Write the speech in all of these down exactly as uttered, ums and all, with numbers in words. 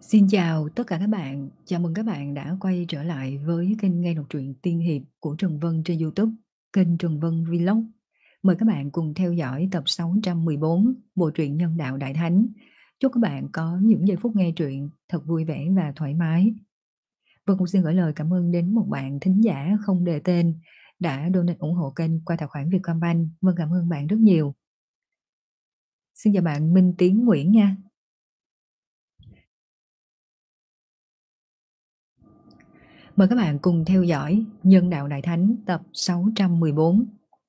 Xin chào tất cả các bạn, chào mừng các bạn đã quay trở lại với kênh nghe đọc truyện tiên hiệp của Trần Vân trên YouTube, kênh Trần Vân Vlog. Mời các bạn cùng theo dõi tập sáu trăm mười bốn bộ truyện Nhân đạo Đại Thánh. Chúc các bạn có những giây phút nghe truyện thật vui vẻ và thoải mái. Vân cũng xin gửi lời cảm ơn đến một bạn thính giả không đề tên đã donate ủng hộ kênh qua tài khoản Vietcombank. Vân cảm ơn bạn rất nhiều. Xin chào bạn Minh Tiến Nguyễn nha. Mời các bạn cùng theo dõi Nhân đạo Đại Thánh tập sáu trăm mười bốn.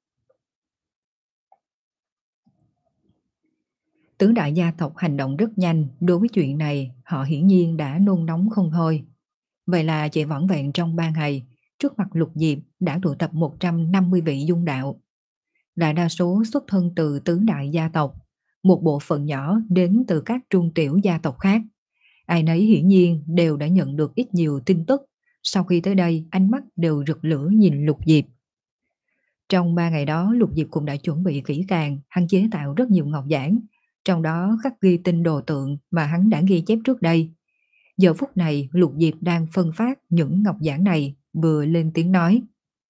Tứ đại gia tộc hành động rất nhanh, đối với chuyện này họ hiển nhiên đã nôn nóng không thôi. Vậy là chỉ vỏn vẹn trong ba ngày, trước mặt Lục Diệp đã tụ tập một trăm năm mươi vị dung đạo. Đại đa số xuất thân từ tứ đại gia tộc, một bộ phận nhỏ đến từ các trung tiểu gia tộc khác. Ai nấy hiển nhiên đều đã nhận được ít nhiều tin tức, sau khi tới đây ánh mắt đều rực lửa nhìn Lục Diệp. Trong ba ngày đó Lục Diệp cũng đã chuẩn bị kỹ càng, hắn chế tạo rất nhiều ngọc giản, trong đó khắc ghi tinh đồ tượng mà hắn đã ghi chép trước đây. Giờ phút này Lục Diệp đang phân phát những ngọc giản này, vừa lên tiếng nói.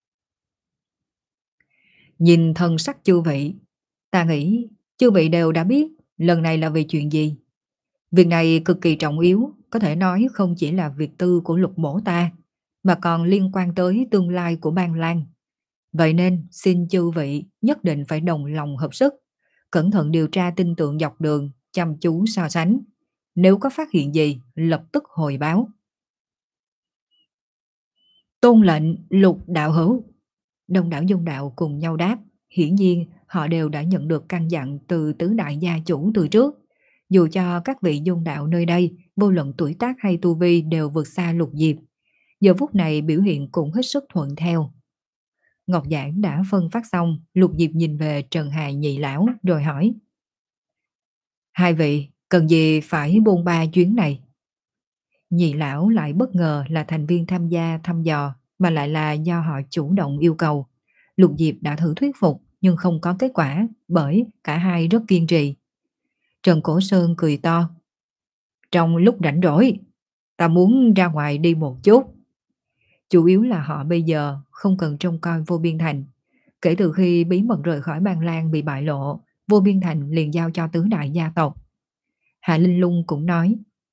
Nhìn thần sắc chư vị, ta nghĩ chư vị đều đã biết lần này là vì chuyện gì. Việc này cực kỳ trọng yếu, có thể nói không chỉ là việc tư của Lục mỗ ta, mà còn liên quan tới tương lai của Ban Lan. Vậy nên xin chư vị nhất định phải đồng lòng hợp sức, cẩn thận điều tra tin tượng dọc đường, chăm chú so sánh. Nếu có phát hiện gì, lập tức hồi báo. Tôn lệnh Lục đạo hữu. Đông đảo dung đạo cùng nhau đáp. Hiển nhiên họ đều đã nhận được căn dặn từ tứ đại gia chủ từ trước. Dù cho các vị dung đạo nơi đây, vô luận tuổi tác hay tu vi đều vượt xa Lục Diệp, giờ phút này biểu hiện cũng hết sức thuận theo. Ngọc giản đã phân phát xong, Lục Diệp nhìn về Trần Hà nhị lão rồi hỏi. Hai vị, cần gì phải bôn ba chuyến này? Nhị lão lại bất ngờ là thành viên tham gia thăm dò, mà lại là do họ chủ động yêu cầu. Lục Diệp đã thử thuyết phục nhưng không có kết quả, bởi cả hai rất kiên trì. Trần Cổ Sơn cười to. Trong lúc rảnh rỗi, ta muốn ra ngoài đi một chút. Chủ yếu là họ bây giờ không cần trông coi Vô Biên Thành. Kể từ khi bí mật rời khỏi Ban Lan bị bại lộ, Vô Biên Thành liền giao cho tứ đại gia tộc. Hạ Linh Lung cũng nói.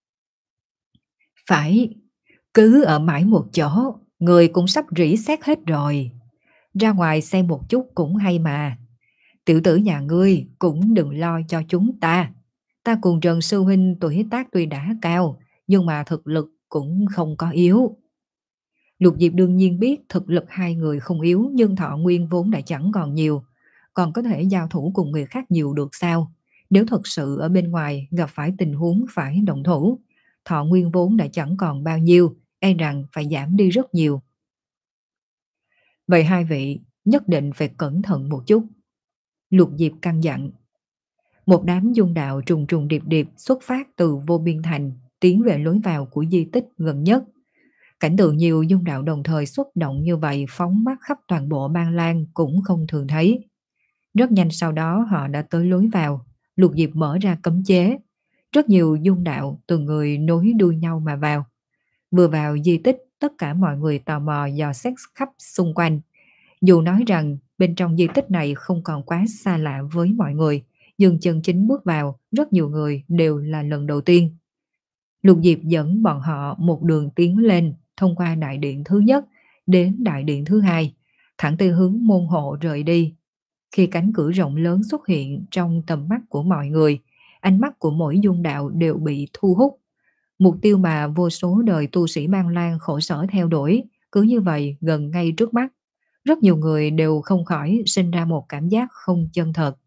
Phải, cứ ở mãi một chỗ, người cũng sắp rỉ sét hết rồi. Ra ngoài xem một chút cũng hay mà. Tiểu tử nhà ngươi cũng đừng lo cho chúng ta. Ta cùng Trần Sư Huynh tuổi tác tuy đã cao, nhưng mà thực lực cũng không có yếu. Lục Diệp đương nhiên biết thực lực hai người không yếu, nhưng thọ nguyên vốn đã chẳng còn nhiều, còn có thể giao thủ cùng người khác nhiều được sao? Nếu thật sự ở bên ngoài gặp phải tình huống phải động thủ, thọ nguyên vốn đã chẳng còn bao nhiêu, e rằng phải giảm đi rất nhiều. Vậy hai vị nhất định phải cẩn thận một chút. Lục Diệp căn dặn. Một đám dung đạo trùng trùng điệp điệp xuất phát từ Vô Biên Thành, tiến về lối vào của di tích gần nhất. Cảnh tượng nhiều dung đạo đồng thời xuất động như vậy phóng mắt khắp toàn bộ Ban Lan cũng không thường thấy. Rất nhanh sau đó họ đã tới lối vào, Lục Diệp mở ra cấm chế. Rất nhiều dung đạo từng người nối đuôi nhau mà vào. Vừa vào di tích, tất cả mọi người tò mò dò xét khắp xung quanh. Dù nói rằng bên trong di tích này không còn quá xa lạ với mọi người, nhưng chân chính bước vào, rất nhiều người đều là lần đầu tiên. Lục Diệp dẫn bọn họ một đường tiến lên, thông qua đại điện thứ nhất đến đại điện thứ hai, thẳng từ hướng môn hộ rời đi. Khi cánh cửa rộng lớn xuất hiện trong tầm mắt của mọi người, ánh mắt của mỗi dung đạo đều bị thu hút. Mục tiêu mà vô số đời tu sĩ Ban Lan khổ sở theo đuổi, cứ như vậy gần ngay trước mắt. Rất nhiều người đều không khỏi sinh ra một cảm giác không chân thật.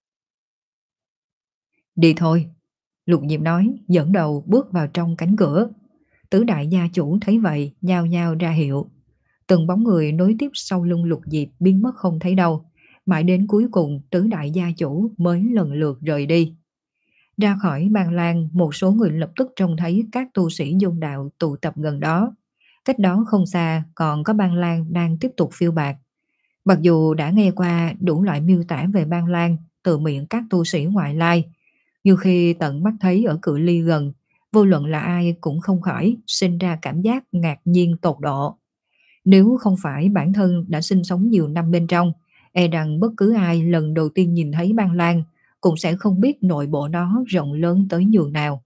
Đi thôi, Lục Diệp nói, dẫn đầu bước vào trong cánh cửa. Tứ đại gia chủ thấy vậy, nhao nhao ra hiệu. Từng bóng người nối tiếp sau lưng Lục Diệp biến mất không thấy đâu. Mãi đến cuối cùng tứ đại gia chủ mới lần lượt rời đi. Ra khỏi Ban Lan, một số người lập tức trông thấy các tu sĩ dung đạo tụ tập gần đó. Cách đó không xa còn có Ban Lan đang tiếp tục phiêu bạt. Mặc dù đã nghe qua đủ loại miêu tả về Ban Lan từ miệng các tu sĩ ngoại lai, nhưng khi tận mắt thấy ở cự ly gần, Vô luận là ai cũng không khỏi sinh ra cảm giác ngạc nhiên tột độ. Nếu không phải bản thân đã sinh sống nhiều năm bên trong, e rằng bất cứ ai lần đầu tiên nhìn thấy băng lan cũng sẽ không biết nội bộ nó rộng lớn tới nhường nào.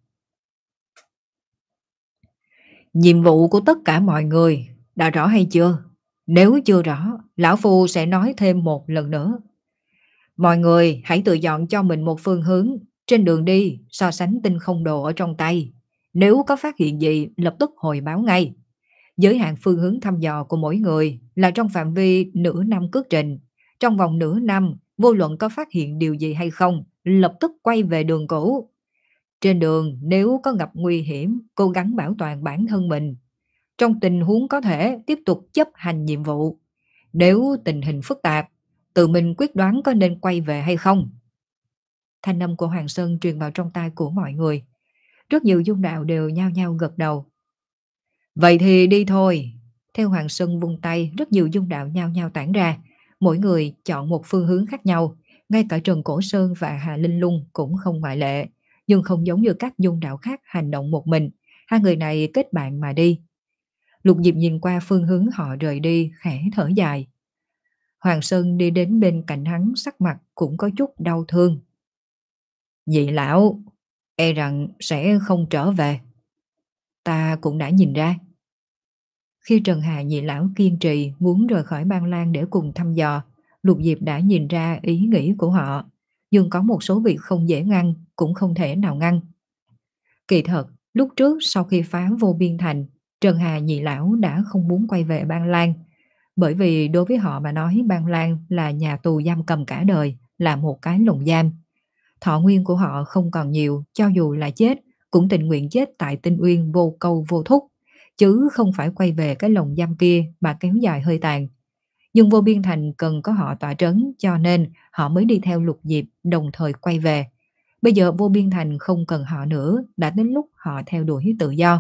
Nhiệm vụ của tất cả mọi người đã rõ hay chưa? Nếu chưa rõ, lão phu sẽ nói thêm một lần nữa. Mọi người hãy tự chọn cho mình một phương hướng. Trên đường đi, so sánh tinh không đồ ở trong tay. Nếu có phát hiện gì, lập tức hồi báo ngay. Giới hạn phương hướng thăm dò của mỗi người là trong phạm vi nửa năm cước trình. Trong vòng nửa năm, vô luận có phát hiện điều gì hay không, lập tức quay về đường cũ. Trên đường, nếu có gặp nguy hiểm, cố gắng bảo toàn bản thân mình. Trong tình huống có thể, tiếp tục chấp hành nhiệm vụ. Nếu tình hình phức tạp, tự mình quyết đoán có nên quay về hay không. Thanh âm của Hoàng Sơn truyền vào trong tai của mọi người. Rất nhiều dung đạo đều nhao nhao gật đầu. Vậy thì đi thôi. Theo Hoàng Sơn vung tay, rất nhiều dung đạo nhao nhao tản ra. Mỗi người chọn một phương hướng khác nhau. Ngay cả Trần Cổ Sơn và Hà Linh Lung cũng không ngoại lệ. Nhưng không giống như các dung đạo khác hành động một mình. Hai người này kết bạn mà đi. Lục Diệp nhìn qua phương hướng họ rời đi, khẽ thở dài. Hoàng Sơn đi đến bên cạnh hắn, sắc mặt cũng có chút đau thương. Nhị lão, e rằng sẽ không trở về. Ta cũng đã nhìn ra. Khi Trần Hà nhị lão kiên trì muốn rời khỏi Băng Lan để cùng thăm dò, Lục Diệp đã nhìn ra ý nghĩ của họ. Nhưng có một số việc không dễ ngăn, cũng không thể nào ngăn. Kỳ thật, lúc trước sau khi phá Vô Biên Thành, Trần Hà nhị lão đã không muốn quay về Băng Lan. Bởi vì đối với họ mà nói Băng Lan là nhà tù giam cầm cả đời, là một cái lồng giam. Thọ nguyên của họ không còn nhiều, cho dù là chết, cũng tình nguyện chết tại Tinh Uyên vô câu vô thúc, chứ không phải quay về cái lồng giam kia mà kéo dài hơi tàn. Nhưng Vô Biên Thành cần có họ tọa trấn, cho nên họ mới đi theo Lục Diệp đồng thời quay về. Bây giờ Vô Biên Thành không cần họ nữa, đã đến lúc họ theo đuổi tự do.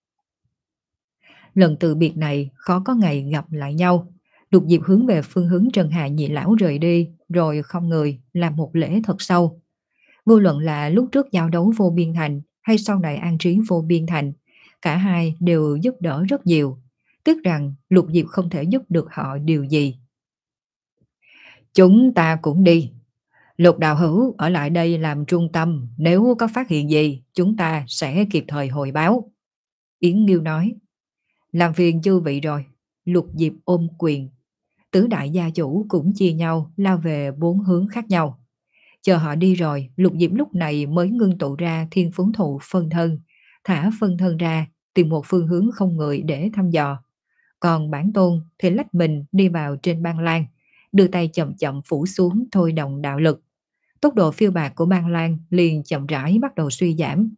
Lần từ biệt này khó có ngày gặp lại nhau. Lục Diệp hướng về phương hướng Trần Hạ nhị lão rời đi, rồi không người làm một lễ thật sâu. Vô luận là lúc trước giao đấu Vô Biên Thành hay sau này an trí Vô Biên Thành, cả hai đều giúp đỡ rất nhiều. Tiếc rằng Lục Diệp không thể giúp được họ điều gì. Chúng ta cũng đi. Lục đạo hữu ở lại đây làm trung tâm, nếu có phát hiện gì, chúng ta sẽ kịp thời hồi báo. Yến Nghiêu nói. Làm phiền chư vị rồi. Lục Diệp ôm quyền. Tứ đại gia chủ cũng chia nhau lao về bốn hướng khác nhau. Chờ họ đi rồi, Lục Diệp lúc này mới ngưng tụ ra thiên phú thụ phân thân, thả phân thân ra, tìm một phương hướng không người để thăm dò. Còn bản tôn thì lách mình đi vào trên băng lan, đưa tay chậm chậm phủ xuống thôi động đạo lực. Tốc độ phiêu bạc của băng lan liền chậm rãi bắt đầu suy giảm.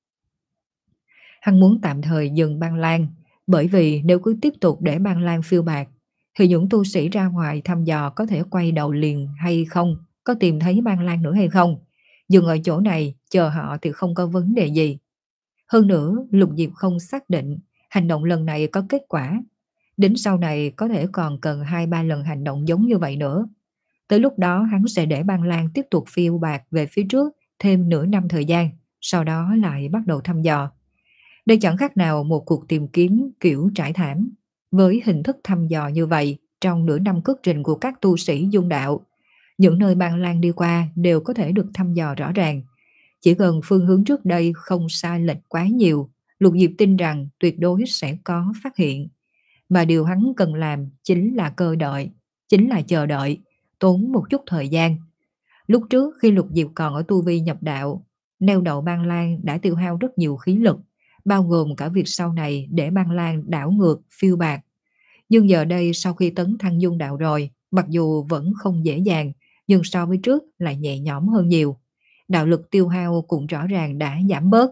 Hắn muốn tạm thời dừng băng lan, bởi vì nếu cứ tiếp tục để băng lan phiêu bạc, thì những tu sĩ ra ngoài thăm dò có thể quay đầu liền hay không, có tìm thấy băng lan nữa hay không. Dừng ở chỗ này, chờ họ thì không có vấn đề gì. Hơn nữa, Lục Diệp không xác định hành động lần này có kết quả. Đến sau này có thể còn cần hai ba lần hành động giống như vậy nữa. Tới lúc đó hắn sẽ để băng lan tiếp tục phiêu bạc về phía trước thêm nửa năm thời gian, sau đó lại bắt đầu thăm dò. Đây chẳng khác nào một cuộc tìm kiếm kiểu trải thảm. Với hình thức thăm dò như vậy, trong nửa năm cước trình của các tu sĩ dung đạo, những nơi băng lan đi qua đều có thể được thăm dò rõ ràng. Chỉ cần phương hướng trước đây không sai lệch quá nhiều, Lục Diệp tin rằng tuyệt đối sẽ có phát hiện. Mà điều hắn cần làm chính là cơ đợi, chính là chờ đợi, tốn một chút thời gian. Lúc trước khi Lục Diệp còn ở tu vi nhập đạo, neo đậu băng lan đã tiêu hao rất nhiều khí lực, bao gồm cả việc sau này để băng lan đảo ngược, phiêu bạc. Nhưng giờ đây sau khi tấn thăng dung đạo rồi, mặc dù vẫn không dễ dàng, nhưng so với trước lại nhẹ nhõm hơn nhiều. Đạo lực tiêu hao cũng rõ ràng đã giảm bớt.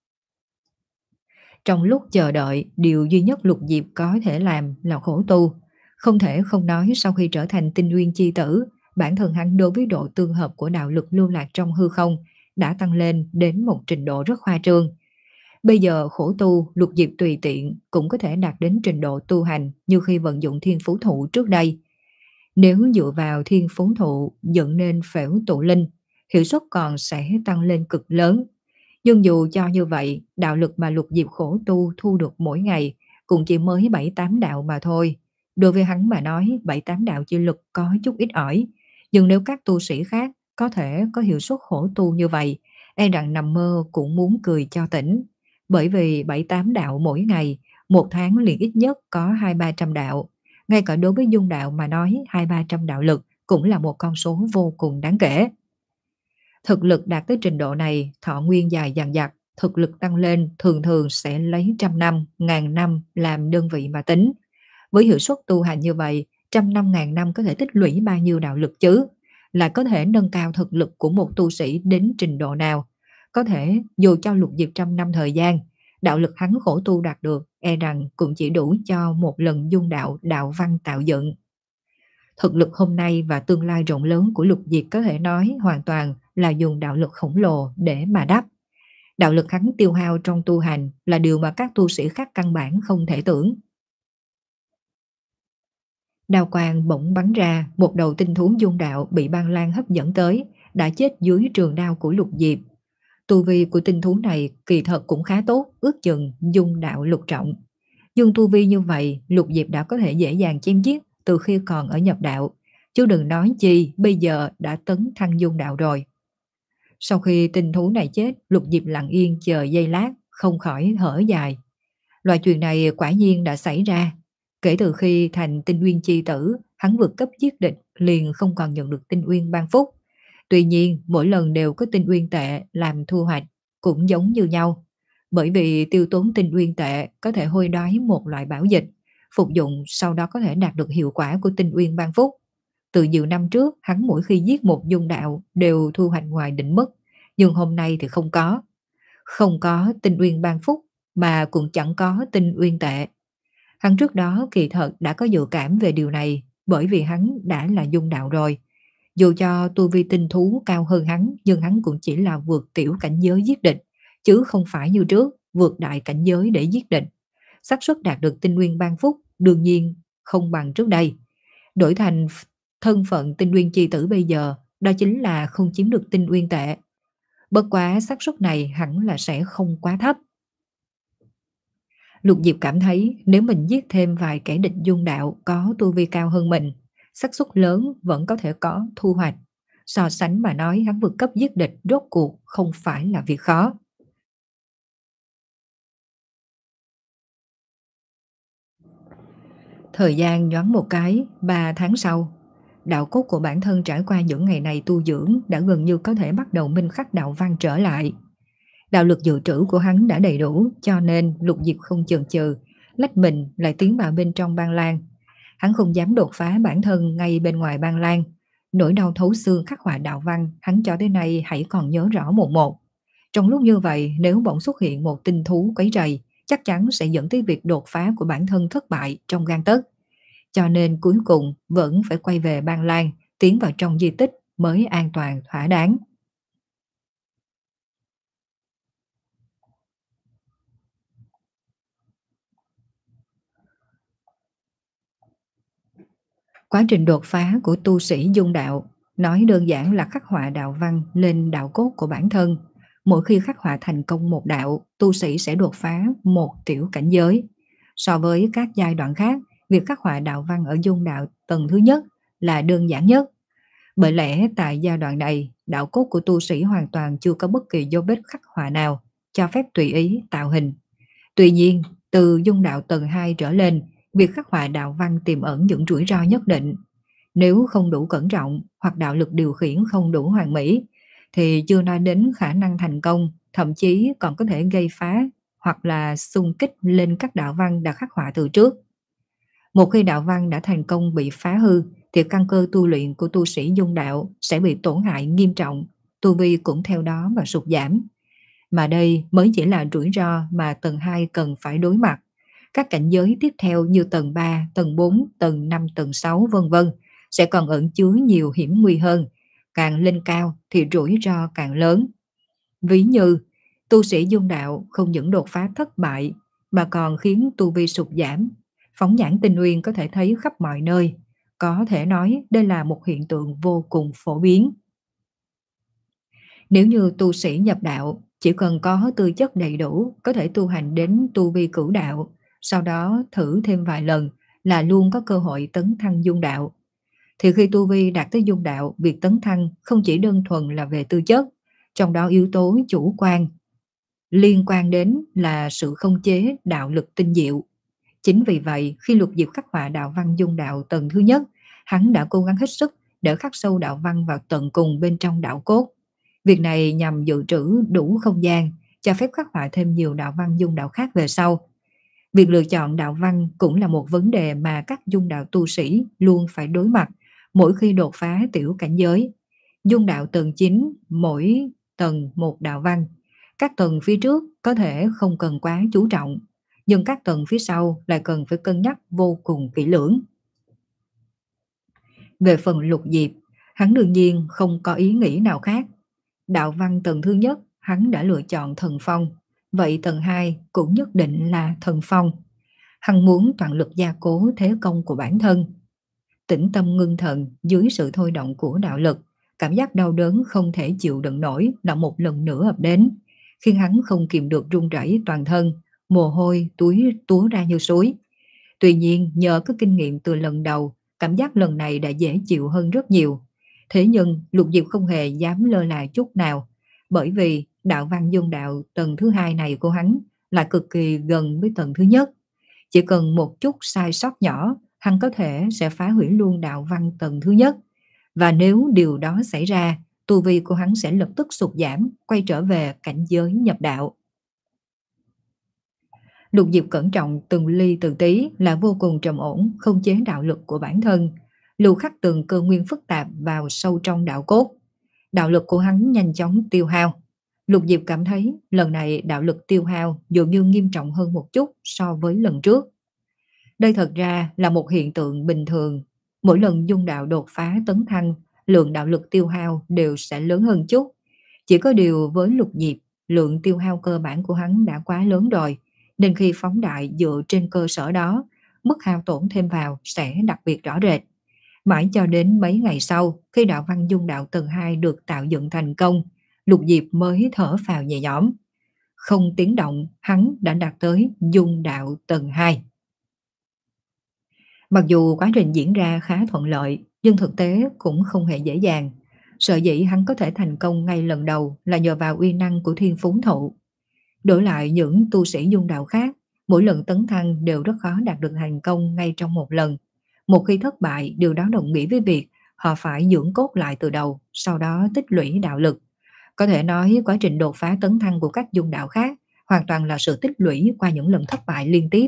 Trong lúc chờ đợi, điều duy nhất Lục Diệp có thể làm là khổ tu. Không thể không nói sau khi trở thành tinh nguyên chi tử, bản thân hắn đối với độ tương hợp của đạo lực lưu lạc trong hư không đã tăng lên đến một trình độ rất khoa trương. Bây giờ khổ tu, Lục Diệp tùy tiện cũng có thể đạt đến trình độ tu hành như khi vận dụng thiên phú thụ trước đây. Nếu dựa vào thiên phú thụ dựng nên phễu tụ linh, hiệu suất còn sẽ tăng lên cực lớn. Nhưng dù cho như vậy, đạo lực mà Lục Diệp khổ tu thu được mỗi ngày cũng chỉ mới bảy tám đạo mà thôi. Đối với hắn mà nói, bảy tám đạo chi lực có chút ít ỏi, nhưng nếu các tu sĩ khác có thể có hiệu suất khổ tu như vậy, e rằng nằm mơ cũng muốn cười cho tỉnh. Bởi vì bảy tám đạo mỗi ngày, một tháng liền ít nhất có hai ba trăm đạo. Ngay cả đối với dung đạo mà nói, hai ba trăm đạo lực cũng là một con số vô cùng đáng kể. Thực lực đạt tới trình độ này, thọ nguyên dài dằng dặc, thực lực tăng lên thường thường sẽ lấy trăm năm, ngàn năm làm đơn vị mà tính. Với hiệu suất tu hành như vậy, trăm năm ngàn năm có thể tích lũy bao nhiêu đạo lực chứ? Là có thể nâng cao thực lực của một tu sĩ đến trình độ nào? Có thể dù cho Lục Diệp trăm năm thời gian, đạo lực hắn khổ tu đạt được, e rằng cũng chỉ đủ cho một lần dung đạo đạo văn tạo dựng. Thực lực hôm nay và tương lai rộng lớn của Lục Diệp có thể nói hoàn toàn là dùng đạo lực khổng lồ để mà đắp. Đạo lực hắn tiêu hao trong tu hành là điều mà các tu sĩ khác căn bản không thể tưởng. Đao quang bỗng bắn ra, một đầu tinh thú dung đạo bị Ban Lan hấp dẫn tới, đã chết dưới trường đao của Lục Diệp. Tu vi của tinh thú này kỳ thật cũng khá tốt, ước chừng dung đạo lục trọng. Nhưng tu vi như vậy, Lục Diệp đã có thể dễ dàng chém giết từ khi còn ở nhập đạo, chứ đừng nói chi bây giờ đã tấn thăng dung đạo rồi. Sau khi tinh thú này chết, Lục Diệp lặng yên chờ giây lát, không khỏi thở dài. Loại chuyện này quả nhiên đã xảy ra. Kể từ khi thành tinh uyên chi tử, hắn vượt cấp giết địch liền không còn nhận được tinh uyên ban phúc. Tuy nhiên, mỗi lần đều có tinh uyên tệ làm thu hoạch, cũng giống như nhau. Bởi vì tiêu tốn tinh uyên tệ có thể hôi đoái một loại bảo dịch, phục dụng sau đó có thể đạt được hiệu quả của tinh uyên ban phúc. Từ nhiều năm trước, hắn mỗi khi giết một dung đạo đều thu hoạch ngoài định mức, nhưng hôm nay thì không có. Không có tinh uyên ban phúc, mà cũng chẳng có tinh uyên tệ. Hắn trước đó kỳ thật đã có dự cảm về điều này, bởi vì hắn đã là dung đạo rồi. Dù cho tu vi tinh thú cao hơn hắn, nhưng hắn cũng chỉ là vượt tiểu cảnh giới giết địch, chứ không phải như trước vượt đại cảnh giới để giết địch. Xác suất đạt được tinh nguyên ban phúc đương nhiên không bằng trước đây. Đổi thành thân phận tinh nguyên chi tử bây giờ, đó chính là không chiếm được tinh nguyên tệ. Bất quá xác suất này hẳn là sẽ không quá thấp. Lục Diệp cảm thấy nếu mình giết thêm vài kẻ địch dung đạo có tu vi cao hơn mình, xác suất lớn vẫn có thể có thu hoạch. So sánh mà nói, hắn vượt cấp giết địch rốt cuộc không phải là việc khó. Thời gian nhoáng một cái, ba tháng sau, đạo cốt của bản thân trải qua những ngày này tu dưỡng đã gần như có thể bắt đầu minh khắc đạo văn trở lại. Đạo lực dự trữ của hắn đã đầy đủ, cho nên Lục Diệp không chần chừ, lách mình lại tiến vào bên trong Ban Lan. Hắn không dám đột phá bản thân ngay bên ngoài Ban Lan. Nỗi đau thấu xương khắc họa đạo văn, hắn cho tới nay hãy còn nhớ rõ một một. Trong lúc như vậy, nếu bỗng xuất hiện một tinh thú quấy rầy, chắc chắn sẽ dẫn tới việc đột phá của bản thân thất bại trong gang tấc. Cho nên cuối cùng vẫn phải quay về Ban Lan, tiến vào trong di tích mới an toàn thỏa đáng. Quá trình đột phá của tu sĩ dung đạo, nói đơn giản là khắc họa đạo văn lên đạo cốt của bản thân. Mỗi khi khắc họa thành công một đạo, tu sĩ sẽ đột phá một tiểu cảnh giới. So với các giai đoạn khác, việc khắc họa đạo văn ở dung đạo tầng thứ nhất là đơn giản nhất. Bởi lẽ tại giai đoạn này, đạo cốt của tu sĩ hoàn toàn chưa có bất kỳ dấu vết khắc họa nào, cho phép tùy ý tạo hình. Tuy nhiên, từ dung đạo tầng hai trở lên, việc khắc họa đạo văn tiềm ẩn những rủi ro nhất định. Nếu không đủ cẩn trọng hoặc đạo lực điều khiển không đủ hoàn mỹ, thì chưa nói đến khả năng thành công, thậm chí còn có thể gây phá hoặc là xung kích lên các đạo văn đã khắc họa từ trước. Một khi đạo văn đã thành công bị phá hư, thì căn cơ tu luyện của tu sĩ dung đạo sẽ bị tổn hại nghiêm trọng, tu vi cũng theo đó mà sụt giảm. Mà đây mới chỉ là rủi ro mà tầng hai cần phải đối mặt. Các cảnh giới tiếp theo như tầng ba, tầng bốn, tầng năm, tầng sáu vân vân sẽ còn ẩn chứa nhiều hiểm nguy hơn. Càng lên cao thì rủi ro càng lớn. Ví như tu sĩ dung đạo không những đột phá thất bại mà còn khiến tu vi sụt giảm. Phóng nhãn tinh uyên có thể thấy khắp mọi nơi. Có thể nói đây là một hiện tượng vô cùng phổ biến. Nếu như tu sĩ nhập đạo Chỉ cần có tư chất đầy đủ, có thể tu hành đến tu vi cửu đạo, sau đó thử thêm vài lần là luôn có cơ hội tấn thăng dung đạo. Thì khi tu vi đạt tới dung đạo, việc tấn thăng không chỉ đơn thuần là về tư chất, trong đó yếu tố chủ quan liên quan đến là sự không chế đạo lực tinh diệu. Chính vì vậy, khi Lục Diệp khắc họa đạo văn dung đạo tầng thứ nhất, hắn đã cố gắng hết sức để khắc sâu đạo văn vào tận cùng bên trong đạo cốt. Việc này nhằm dự trữ đủ không gian, cho phép khắc họa thêm nhiều đạo văn dung đạo khác về sau. Việc lựa chọn đạo văn cũng là một vấn đề mà các dung đạo tu sĩ luôn phải đối mặt mỗi khi đột phá tiểu cảnh giới. Dung đạo tầng chín, mỗi tầng một đạo văn. Các tầng phía trước có thể không cần quá chú trọng, nhưng các tầng phía sau lại cần phải cân nhắc vô cùng kỹ lưỡng. Về phần Lục Diệp, hắn đương nhiên không có ý nghĩ nào khác. Đạo văn tầng thứ nhất hắn đã lựa chọn thần phong, vậy tầng hai cũng nhất định là thần phong. Hắn muốn toàn lực gia cố thế công của bản thân. Tĩnh tâm ngưng thần dưới sự thôi động của đạo lực, cảm giác đau đớn không thể chịu đựng nổi đã một lần nữa ập đến, khiến hắn không kìm được run rẩy toàn thân, mồ hôi túi túa ra như suối. Tuy nhiên nhờ có kinh nghiệm từ lần đầu, cảm giác lần này đã dễ chịu hơn rất nhiều. Thế nhưng Lục Diệp không hề dám lơ là chút nào, bởi vì đạo văn dung đạo tầng thứ hai này của hắn là cực kỳ gần với tầng thứ nhất. Chỉ cần một chút sai sót nhỏ, hắn có thể sẽ phá hủy luôn đạo văn tầng thứ nhất. Và nếu điều đó xảy ra, tu vi của hắn sẽ lập tức sụt giảm, quay trở về cảnh giới nhập đạo. Lục Diệp cẩn trọng từng ly từng tí là vô cùng trầm ổn, không chế đạo lực của bản thân, lưu khắc từng cơ nguyên phức tạp vào sâu trong đạo cốt. Đạo lực của hắn nhanh chóng tiêu hao. Lục Diệp cảm thấy lần này đạo lực tiêu hao dường như nghiêm trọng hơn một chút so với lần trước. Đây thật ra là một hiện tượng bình thường. Mỗi lần dung đạo đột phá tấn thăng, lượng đạo lực tiêu hao đều sẽ lớn hơn chút. Chỉ có điều với Lục Diệp, lượng tiêu hao cơ bản của hắn đã quá lớn rồi, nên khi phóng đại dựa trên cơ sở đó, mức hao tổn thêm vào sẽ đặc biệt rõ rệt. Mãi cho đến mấy ngày sau, khi đạo văn dung đạo tầng hai được tạo dựng thành công, Lục Diệp mới thở phào nhẹ nhõm. Không tiếng động, hắn đã đạt tới dung đạo tầng hai. Mặc dù quá trình diễn ra khá thuận lợi, nhưng thực tế cũng không hề dễ dàng. Sở dĩ hắn có thể thành công ngay lần đầu là nhờ vào uy năng của thiên phú thụ. Đổi lại những tu sĩ dung đạo khác, mỗi lần tấn thăng đều rất khó đạt được thành công ngay trong một lần. Một khi thất bại, điều đó đồng nghĩa với việc họ phải dưỡng cốt lại từ đầu, sau đó tích lũy đạo lực. Có thể nói quá trình đột phá tấn thăng của các dung đạo khác hoàn toàn là sự tích lũy qua những lần thất bại liên tiếp.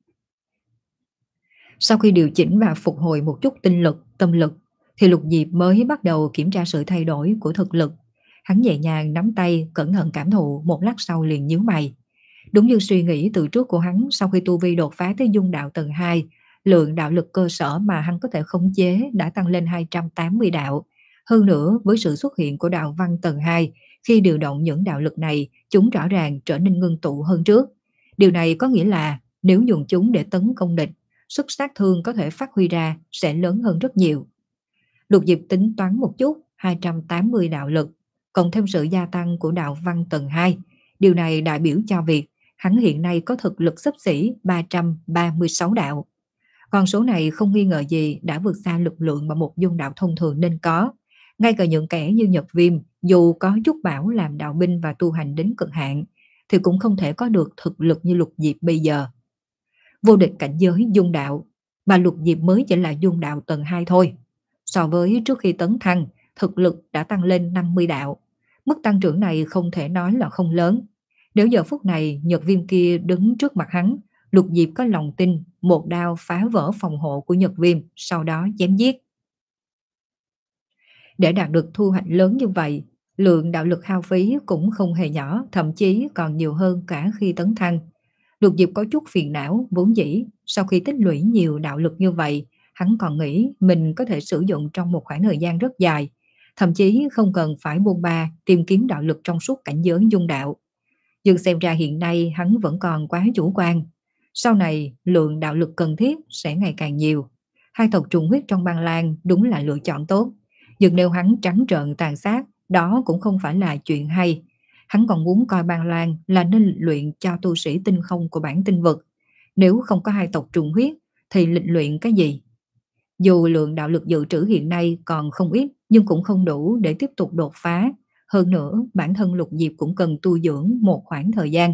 Sau khi điều chỉnh và phục hồi một chút tinh lực, tâm lực, thì Lục Diệp mới bắt đầu kiểm tra sự thay đổi của thực lực. Hắn nhẹ nhàng nắm tay, cẩn thận cảm thụ, một lát sau liền nhíu mày. Đúng như suy nghĩ từ trước của hắn, sau khi tu vi đột phá tới dung đạo tầng hai, lượng đạo lực cơ sở mà hắn có thể khống chế đã tăng lên hai trăm tám mươi đạo. Hơn nữa, với sự xuất hiện của đạo văn tầng hai, khi điều động những đạo lực này, chúng rõ ràng trở nên ngưng tụ hơn trước. Điều này có nghĩa là nếu dùng chúng để tấn công địch, sức sát thương có thể phát huy ra sẽ lớn hơn rất nhiều. Lục Diệp tính toán một chút, hai trăm tám mươi đạo lực, cộng thêm sự gia tăng của đạo văn tầng hai. Điều này đại biểu cho việc hắn hiện nay có thực lực xấp xỉ ba trăm ba mươi sáu đạo. Con số này không nghi ngờ gì đã vượt xa lực lượng mà một dung đạo thông thường nên có. Ngay cả những kẻ như Nhật Viêm, dù có chút bảo làm đạo binh và tu hành đến cực hạn, thì cũng không thể có được thực lực như Lục Diệp bây giờ. Vô địch cảnh giới dung đạo, mà Lục Diệp mới chỉ là dung đạo tầng hai thôi. So với trước khi tấn thăng, thực lực đã tăng lên năm mươi đạo. Mức tăng trưởng này không thể nói là không lớn. Nếu giờ phút này Nhật Viêm kia đứng trước mặt hắn, Lục Diệp có lòng tin một đao phá vỡ phòng hộ của Nhật Viêm, sau đó chém giết. Để đạt được thu hoạch lớn như vậy, lượng đạo lực hao phí cũng không hề nhỏ, thậm chí còn nhiều hơn cả khi tấn thăng. Lục Diệp có chút phiền não, vốn dĩ sau khi tích lũy nhiều đạo lực như vậy, hắn còn nghĩ mình có thể sử dụng trong một khoảng thời gian rất dài, thậm chí không cần phải bôn ba tìm kiếm đạo lực trong suốt cảnh giới dung đạo. Nhưng xem ra hiện nay hắn vẫn còn quá chủ quan. Sau này lượng đạo lực cần thiết sẽ ngày càng nhiều. Hai tộc trùng huyết trong băng lan đúng là lựa chọn tốt. Nhưng nếu hắn trắng trợn tàn sát, đó cũng không phải là chuyện hay. Hắn còn muốn coi Ban Lang là nên luyện cho tu sĩ tinh không của bản tinh vực. Nếu không có hai tộc trùng huyết thì lịch luyện cái gì? Dù lượng đạo lực dự trữ hiện nay còn không ít nhưng cũng không đủ để tiếp tục đột phá. Hơn nữa, bản thân Lục Diệp cũng cần tu dưỡng một khoảng thời gian.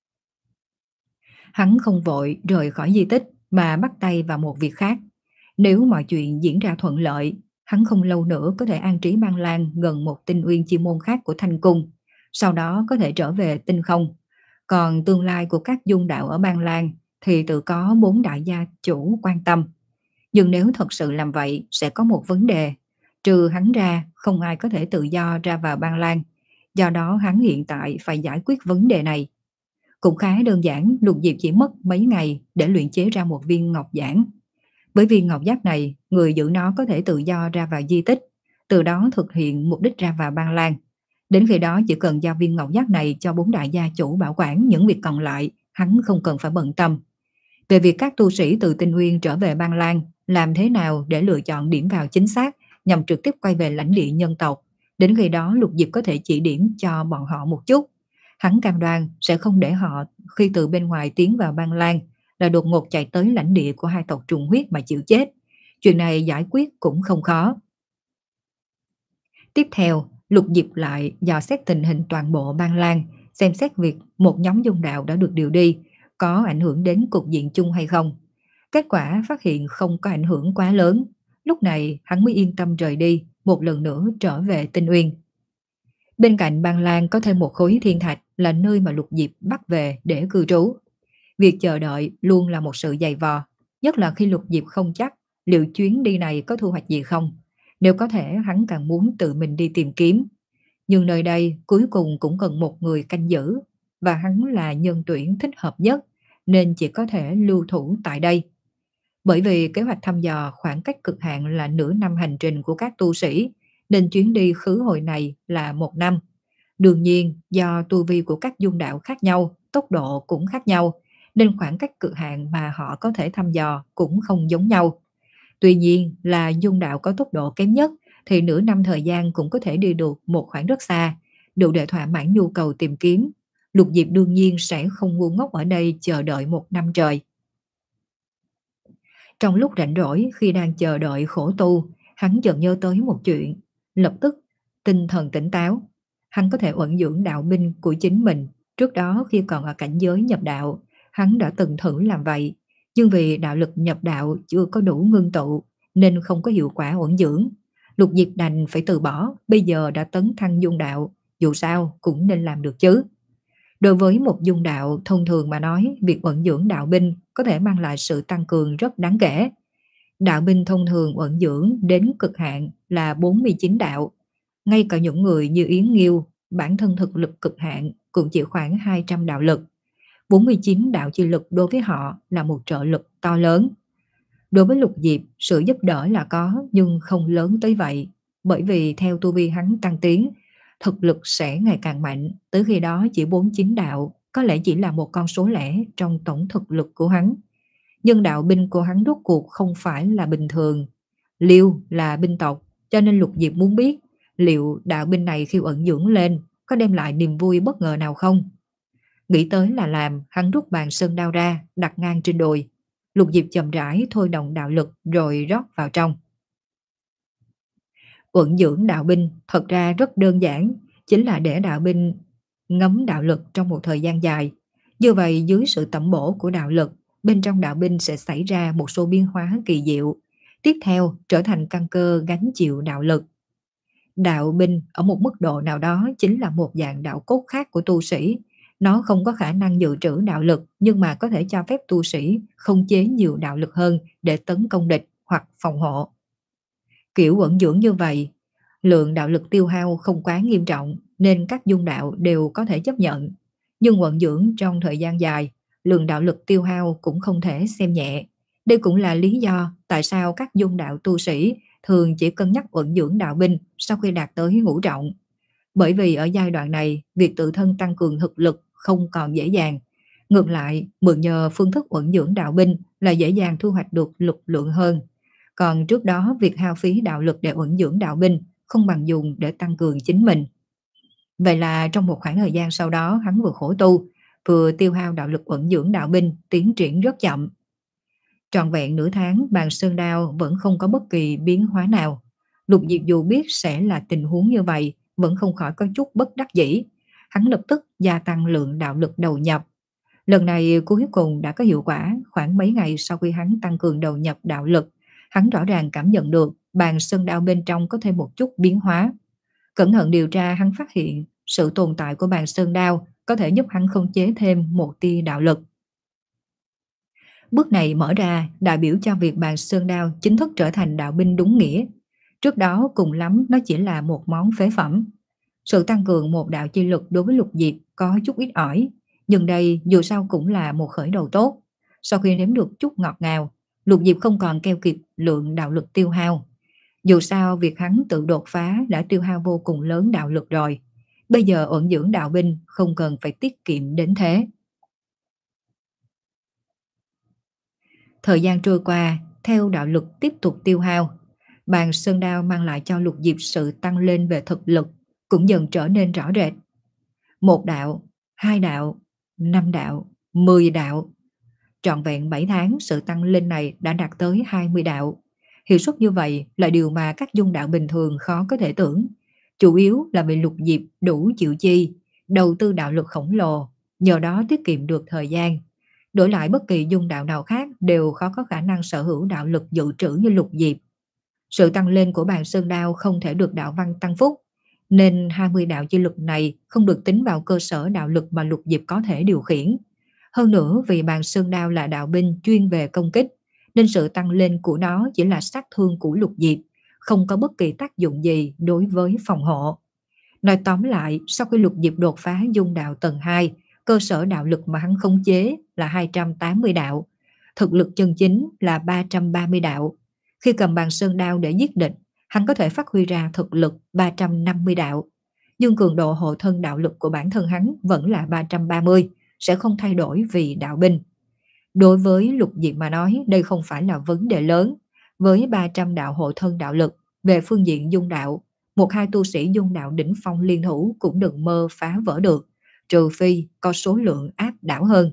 Hắn không vội rời khỏi di tích mà bắt tay vào một việc khác. Nếu mọi chuyện diễn ra thuận lợi, hắn không lâu nữa có thể an trí Ban Lang gần một tinh uyên chi môn khác của Thanh Cung, sau đó có thể trở về tinh không. Còn tương lai của các dung đạo ở Ban Lang thì tự có bốn đại gia chủ quan tâm. Nhưng nếu thật sự làm vậy sẽ có một vấn đề, trừ hắn ra không ai có thể tự do ra vào Ban Lang. Do đó hắn hiện tại phải giải quyết vấn đề này. Cũng khá đơn giản, Lục Diệp chỉ mất mấy ngày để luyện chế ra một viên ngọc giản. Với viên ngọc giáp này, người giữ nó có thể tự do ra vào di tích, từ đó thực hiện mục đích ra vào Ban Lang. Đến khi đó chỉ cần giao viên ngọc giáp này cho bốn đại gia chủ bảo quản, những việc còn lại hắn không cần phải bận tâm. Về việc các tu sĩ từ Tinh Uyên trở về Ban Lang, làm thế nào để lựa chọn điểm vào chính xác nhằm trực tiếp quay về lãnh địa nhân tộc, đến khi đó Lục Diệp có thể chỉ điểm cho bọn họ một chút. Hắn cam đoan sẽ không để họ khi từ bên ngoài tiến vào Ban Lang là đột ngột chạy tới lãnh địa của hai tộc trùng huyết mà chịu chết. Chuyện này giải quyết cũng không khó. Tiếp theo, Lục Diệp lại dò xét tình hình toàn bộ Ban Lang, xem xét việc một nhóm dung đạo đã được điều đi có ảnh hưởng đến cục diện chung hay không. Kết quả phát hiện không có ảnh hưởng quá lớn. Lúc này hắn mới yên tâm rời đi, một lần nữa trở về Tinh Uyên. Bên cạnh Ban Lang có thêm một khối thiên thạch là nơi mà Lục Diệp bắt về để cư trú. Việc chờ đợi luôn là một sự dày vò, nhất là khi Lục Diệp không chắc liệu chuyến đi này có thu hoạch gì không. Nếu có thể hắn càng muốn tự mình đi tìm kiếm. Nhưng nơi đây cuối cùng cũng cần một người canh giữ, và hắn là nhân tuyển thích hợp nhất nên chỉ có thể lưu thủ tại đây. Bởi vì kế hoạch thăm dò khoảng cách cực hạn là nửa năm hành trình của các tu sĩ, nên chuyến đi khứ hồi này là một năm. Đương nhiên, do tu vi của các dung đạo khác nhau, tốc độ cũng khác nhau, nên khoảng cách cực hạn mà họ có thể thăm dò cũng không giống nhau. Tuy nhiên là dung đạo có tốc độ kém nhất thì nửa năm thời gian cũng có thể đi được một khoảng rất xa, đủ để thỏa mãn nhu cầu tìm kiếm. Lục Diệp đương nhiên sẽ không ngu ngốc ở đây chờ đợi một năm trời. Trong lúc rảnh rỗi khi đang chờ đợi khổ tu, hắn chợt nhớ tới một chuyện, lập tức tinh thần tỉnh táo. Hắn có thể uẩn dưỡng đạo binh của chính mình. Trước đó khi còn ở cảnh giới nhập đạo, hắn đã từng thử làm vậy, nhưng vì đạo lực nhập đạo chưa có đủ ngưng tụ nên không có hiệu quả uẩn dưỡng. Lục Diệp đành phải từ bỏ, bây giờ đã tấn thăng dung đạo, dù sao cũng nên làm được chứ. Đối với một dung đạo, thông thường mà nói, việc uẩn dưỡng đạo binh có thể mang lại sự tăng cường rất đáng kể. Đạo binh thông thường uẩn dưỡng đến cực hạn là bốn mươi chín đạo. Ngay cả những người như Yến Nghiêu, bản thân thực lực cực hạn cũng chỉ khoảng hai trăm đạo lực. bốn mươi chín đạo chi lực đối với họ là một trợ lực to lớn. Đối với Lục Diệp, sự giúp đỡ là có nhưng không lớn tới vậy. Bởi vì theo tu vi hắn tăng tiến, thực lực sẽ ngày càng mạnh, tới khi đó chỉ bốn mươi chín đạo có lẽ chỉ là một con số lẻ trong tổng thực lực của hắn. Nhưng đạo binh của hắn rốt cuộc không phải là bình thường. Liêu là binh tộc, cho nên Lục Diệp muốn biết liệu đạo binh này khi ẩn dưỡng lên có đem lại niềm vui bất ngờ nào không. Nghĩ tới là làm, hắn rút bàn sơn đao ra, đặt ngang trên đùi. Lục Diệp chậm rãi thôi động đạo lực rồi rót vào trong. Uẩn dưỡng đạo binh thật ra rất đơn giản, chính là để đạo binh ngấm đạo lực trong một thời gian dài. Như vậy dưới sự tẩm bổ của đạo lực, bên trong đạo binh sẽ xảy ra một số biến hóa kỳ diệu. Tiếp theo trở thành căn cơ gánh chịu đạo lực. Đạo binh ở một mức độ nào đó chính là một dạng đạo cốt khác của tu sĩ. Nó không có khả năng dự trữ đạo lực nhưng mà có thể cho phép tu sĩ khống chế nhiều đạo lực hơn để tấn công địch hoặc phòng hộ. Kiểu uẩn dưỡng như vậy, lượng đạo lực tiêu hao không quá nghiêm trọng nên các dung đạo đều có thể chấp nhận. Nhưng uẩn dưỡng trong thời gian dài, lượng đạo lực tiêu hao cũng không thể xem nhẹ. Đây cũng là lý do tại sao các dung đạo tu sĩ thường chỉ cân nhắc uẩn dưỡng đạo binh sau khi đạt tới ngũ trọng. Bởi vì ở giai đoạn này, việc tự thân tăng cường thực lực không còn dễ dàng. Ngược lại, mượn nhờ phương thức uẩn dưỡng đạo binh là dễ dàng thu hoạch được lực lượng hơn. Còn trước đó, việc hao phí đạo lực để uẩn dưỡng đạo binh không bằng dùng để tăng cường chính mình. Vậy là trong một khoảng thời gian sau đó hắn vừa khổ tu, vừa tiêu hao đạo lực ẩn dưỡng đạo binh, tiến triển rất chậm. Trọn vẹn nửa tháng, bàn sơn đao vẫn không có bất kỳ biến hóa nào. Lục Diệp dù biết sẽ là tình huống như vậy, vẫn không khỏi có chút bất đắc dĩ. Hắn lập tức gia tăng lượng đạo lực đầu nhập. Lần này cuối cùng đã có hiệu quả. Khoảng mấy ngày sau khi hắn tăng cường đầu nhập đạo lực, hắn rõ ràng cảm nhận được bàn sơn đao bên trong có thêm một chút biến hóa. Cẩn thận điều tra, hắn phát hiện sự tồn tại của bàn sơn đao có thể giúp hắn khống chế thêm một tia đạo lực. Bước này mở ra đại biểu cho việc bàn sơn đao chính thức trở thành đạo binh đúng nghĩa. Trước đó cùng lắm nó chỉ là một món phế phẩm. Sự tăng cường một đạo chi lực đối với Lục Diệp có chút ít ỏi, nhưng đây dù sao cũng là một khởi đầu tốt. Sau khi nếm được chút ngọt ngào, Lục Diệp không còn keo kiệt lượng đạo lực tiêu hao. Dù sao việc hắn tự đột phá đã tiêu hao vô cùng lớn đạo lực rồi. Bây giờ ẩn dưỡng đạo binh không cần phải tiết kiệm đến thế. Thời gian trôi qua, theo đạo lực tiếp tục tiêu hao, bàn sơn đao mang lại cho Lục Diệp sự tăng lên về thực lực cũng dần trở nên rõ rệt. Một đạo, hai đạo, năm đạo, mười đạo. Trọn vẹn bảy tháng, sự tăng lên này đã đạt tới hai mươi đạo. Hiệu suất như vậy là điều mà các dung đạo bình thường khó có thể tưởng. Chủ yếu là vì Lục Diệp đủ chịu chi, đầu tư đạo lực khổng lồ, nhờ đó tiết kiệm được thời gian. Đổi lại bất kỳ dung đạo nào khác đều khó có khả năng sở hữu đạo lực dự trữ như Lục Diệp. Sự tăng lên của bàn sơn đao không thể được đạo văn tăng phúc, nên hai mươi đạo chi lực này không được tính vào cơ sở đạo lực mà Lục Diệp có thể điều khiển. Hơn nữa vì bàn sơn đao là đạo binh chuyên về công kích, nên sự tăng lên của nó chỉ là sát thương của Lục Diệp, không có bất kỳ tác dụng gì đối với phòng hộ. Nói tóm lại, sau khi Lục Diệp đột phá dung đạo tầng hai, cơ sở đạo lực mà hắn khống chế là hai trăm tám mươi đạo, thực lực chân chính là ba trăm ba mươi đạo. Khi cầm bàn sơn đao để giết địch, hắn có thể phát huy ra thực lực ba trăm năm mươi đạo. Nhưng cường độ hộ thân đạo lực của bản thân hắn vẫn là ba trăm ba mươi, sẽ không thay đổi vì đạo binh. Đối với Lục Diệp mà nói, đây không phải là vấn đề lớn. Với ba trăm đạo hộ thân đạo lực, về phương diện dung đạo, một hai tu sĩ dung đạo đỉnh phong liên thủ cũng đừng mơ phá vỡ được, trừ phi có số lượng áp đảo hơn.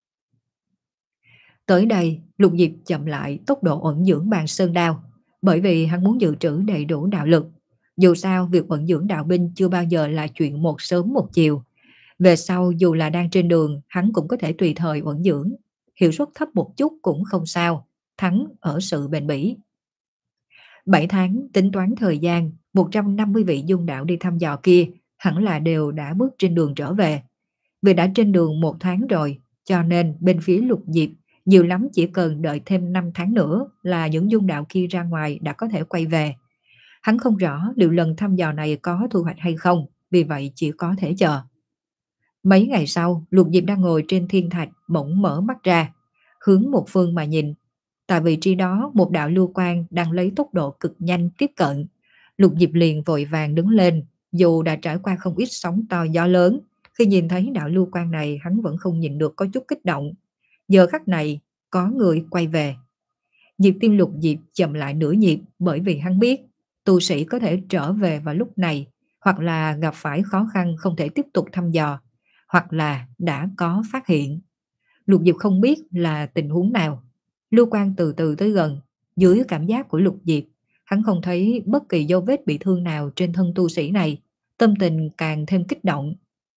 Tới đây, Lục Diệp chậm lại tốc độ ẩn dưỡng bàn sơn đao, bởi vì hắn muốn dự trữ đầy đủ đạo lực. Dù sao, việc ẩn dưỡng đạo binh chưa bao giờ là chuyện một sớm một chiều. Về sau, dù là đang trên đường, hắn cũng có thể tùy thời ẩn dưỡng. Hiệu suất thấp một chút cũng không sao, thắng ở sự bền bỉ. bảy tháng tính toán thời gian, một trăm năm mươi vị dung đạo đi thăm dò kia hẳn là đều đã bước trên đường trở về. Vì đã trên đường một tháng rồi, cho nên bên phía Lục Diệp nhiều lắm chỉ cần đợi thêm năm tháng nữa là những dung đạo kia ra ngoài đã có thể quay về. Hắn không rõ liệu lần thăm dò này có thu hoạch hay không, vì vậy chỉ có thể chờ. Mấy ngày sau, Lục Diệp đang ngồi trên thiên thạch, bỗng mở mắt ra, hướng một phương mà nhìn. Tại vị trí đó, một đạo lưu quang đang lấy tốc độ cực nhanh tiếp cận. Lục Diệp liền vội vàng đứng lên, dù đã trải qua không ít sóng to gió lớn, khi nhìn thấy đạo lưu quang này hắn vẫn không nhìn được có chút kích động. Giờ khắc này, có người quay về. Nhịp tim Lục Diệp chậm lại nửa nhịp, bởi vì hắn biết tu sĩ có thể trở về vào lúc này, hoặc là gặp phải khó khăn không thể tiếp tục thăm dò, hoặc là đã có phát hiện. Lục Diệp không biết là tình huống nào. Lưu quang từ từ tới gần, dưới cảm giác của Lục Diệp, hắn không thấy bất kỳ dấu vết bị thương nào trên thân tu sĩ này, tâm tình càng thêm kích động.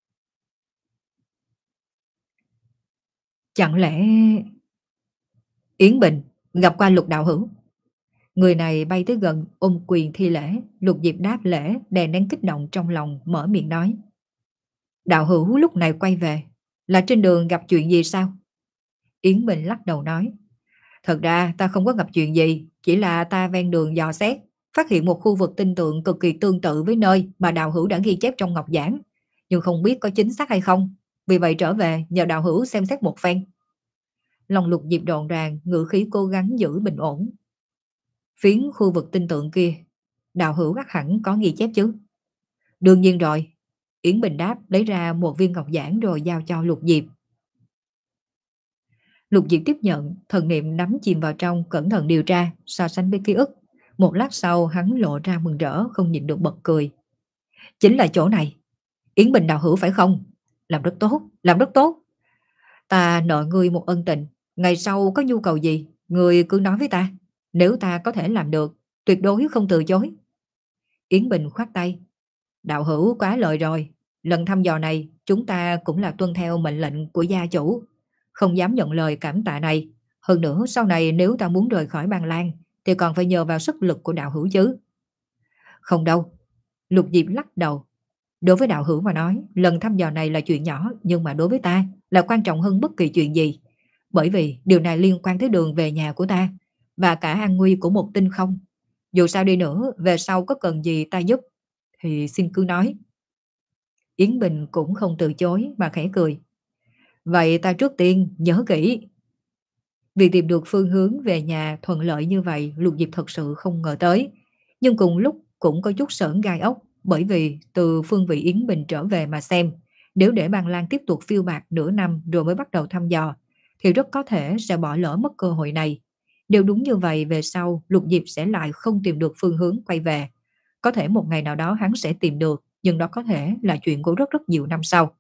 Chẳng lẽ... Yến Bình, gặp qua Lục đạo hữu. Người này bay tới gần, ôm quyền thi lễ. Lục Diệp đáp lễ, đè nén kích động trong lòng, mở miệng nói. Đạo hữu lúc này quay về, là trên đường gặp chuyện gì sao? Yến Bình lắc đầu nói. Thật ra ta không có gặp chuyện gì, chỉ là ta ven đường dò xét, phát hiện một khu vực tinh tượng cực kỳ tương tự với nơi mà đạo hữu đã ghi chép trong ngọc giảng, nhưng không biết có chính xác hay không, vì vậy trở về nhờ đạo hữu xem xét một phen. Lòng Lục Diệp độn ràng, ngữ khí cố gắng giữ bình ổn. Phiến khu vực tinh tượng kia, đạo hữu ắt hẳn có ghi chép chứ? Đương nhiên rồi. Yến Bình đáp, lấy ra một viên ngọc giản rồi giao cho Lục Diệp. Lục Diệp tiếp nhận, thần niệm đắm chìm vào trong, cẩn thận điều tra, so sánh với ký ức. Một lát sau hắn lộ ra mừng rỡ, không nhịn được bật cười. Chính là chỗ này. Yến Bình đạo hữu phải không? Làm rất tốt, làm rất tốt. Ta nợ ngươi một ân tình, ngày sau có nhu cầu gì, ngươi cứ nói với ta. Nếu ta có thể làm được, tuyệt đối không từ chối. Yến Bình khoát tay. Đạo hữu quá lời rồi. Lần thăm dò này, chúng ta cũng là tuân theo mệnh lệnh của gia chủ. Không dám nhận lời cảm tạ này. Hơn nữa, sau này nếu ta muốn rời khỏi Ban Lan, thì còn phải nhờ vào sức lực của đạo hữu chứ. Không đâu. Lục Diệp lắc đầu. Đối với đạo hữu mà nói, lần thăm dò này là chuyện nhỏ, nhưng mà đối với ta là quan trọng hơn bất kỳ chuyện gì. Bởi vì điều này liên quan tới đường về nhà của ta, và cả an nguy của một tinh không. Dù sao đi nữa, về sau có cần gì ta giúp, thì xin cứ nói. Yến Bình cũng không từ chối mà khẽ cười. Vậy ta trước tiên nhớ kỹ. Vì tìm được phương hướng về nhà thuận lợi như vậy, Lục Diệp thật sự không ngờ tới. Nhưng cùng lúc cũng có chút sởn gai ốc, bởi vì từ phương vị Yến Bình trở về mà xem, nếu để Ban Lan tiếp tục phiêu bạt nửa năm rồi mới bắt đầu thăm dò, thì rất có thể sẽ bỏ lỡ mất cơ hội này. Nếu đúng như vậy, về sau Lục Diệp sẽ lại không tìm được phương hướng quay về. Có thể một ngày nào đó hắn sẽ tìm được, nhưng đó có thể là chuyện của rất rất nhiều năm sau.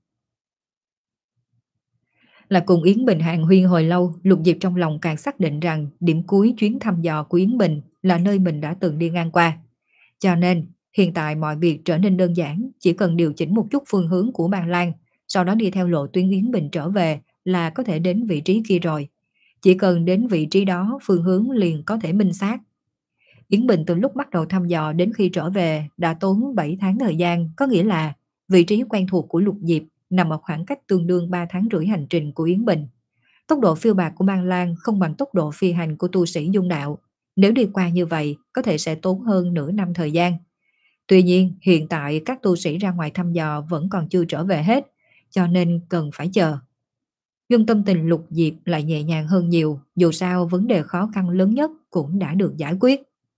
Là cùng Yến Bình hàng huyên hồi lâu, Lục Diệp trong lòng càng xác định rằng điểm cuối chuyến thăm dò của Yến Bình là nơi mình đã từng đi ngang qua. Cho nên, hiện tại mọi việc trở nên đơn giản, chỉ cần điều chỉnh một chút phương hướng của Ban Lan, sau đó đi theo lộ tuyến Yến Bình trở về là có thể đến vị trí kia rồi. Chỉ cần đến vị trí đó, phương hướng liền có thể minh xác. Yến Bình từ lúc bắt đầu thăm dò đến khi trở về đã tốn bảy tháng thời gian, có nghĩa là vị trí quen thuộc của Lục Diệp nằm ở khoảng cách tương đương ba tháng rưỡi hành trình của Yến Bình. Tốc độ phiêu bạt của Ban Lan không bằng tốc độ phi hành của tu sĩ dung đạo. Nếu đi qua như vậy, có thể sẽ tốn hơn nửa năm thời gian. Tuy nhiên, hiện tại các tu sĩ ra ngoài thăm dò vẫn còn chưa trở về hết, cho nên cần phải chờ. Nhưng tâm tình Lục Diệp lại nhẹ nhàng hơn nhiều, dù sao vấn đề khó khăn lớn nhất cũng đã được giải quyết.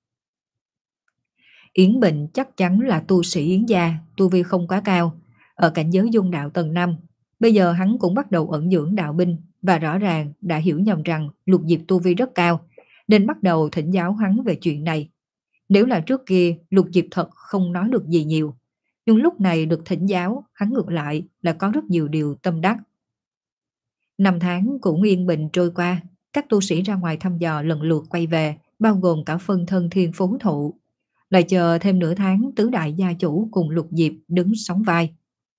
Yến Bình chắc chắn là tu sĩ Yến gia, tu vi không quá cao, ở cảnh giới dung đạo tầng năm. Bây giờ hắn cũng bắt đầu ẩn dưỡng đạo binh và rõ ràng đã hiểu nhầm rằng Lục Diệp tu vi rất cao, nên bắt đầu thỉnh giáo hắn về chuyện này. Nếu là trước kia, Lục Diệp thật không nói được gì nhiều, nhưng lúc này được thỉnh giáo, hắn ngược lại là có rất nhiều điều tâm đắc. Năm tháng cũng yên bình trôi qua, các tu sĩ ra ngoài thăm dò lần lượt quay về, bao gồm cả phân thân Thiên Phú Thụ. Lại chờ thêm nửa tháng, tứ đại gia chủ cùng Lục Diệp đứng sóng vai.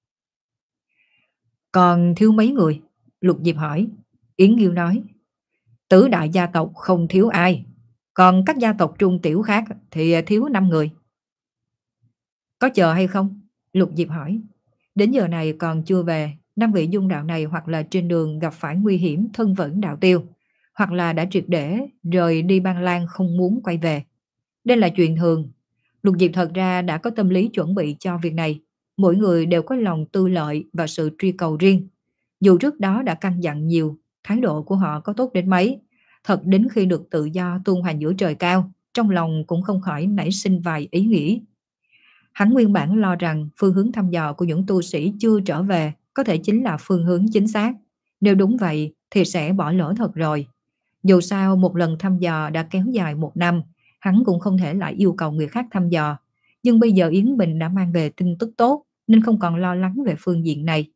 Còn thiếu mấy người? Lục Diệp hỏi. Yến Nghiêu nói, tứ đại gia tộc không thiếu ai, còn các gia tộc trung tiểu khác thì thiếu năm người. Có chờ hay không? Lục Diệp hỏi. Đến giờ này còn chưa về, năm vị dung đạo này hoặc là trên đường gặp phải nguy hiểm thân vẫn đạo tiêu, hoặc là đã triệt để rời đi Ban Lan không muốn quay về. Đây là chuyện thường. Lục Diệp thật ra đã có tâm lý chuẩn bị cho việc này. Mỗi người đều có lòng tư lợi và sự truy cầu riêng. Dù trước đó đã căn dặn nhiều, thái độ của họ có tốt đến mấy, thật đến khi được tự do tung hoành giữa trời cao, trong lòng cũng không khỏi nảy sinh vài ý nghĩ. Hắn nguyên bản lo rằng phương hướng thăm dò của những tu sĩ chưa trở về có thể chính là phương hướng chính xác. Nếu đúng vậy thì sẽ bỏ lỡ thật rồi. Dù sao một lần thăm dò đã kéo dài một năm, hắn cũng không thể lại yêu cầu người khác thăm dò. Nhưng bây giờ Yến Bình đã mang về tin tức tốt, nên không còn lo lắng về phương diện này.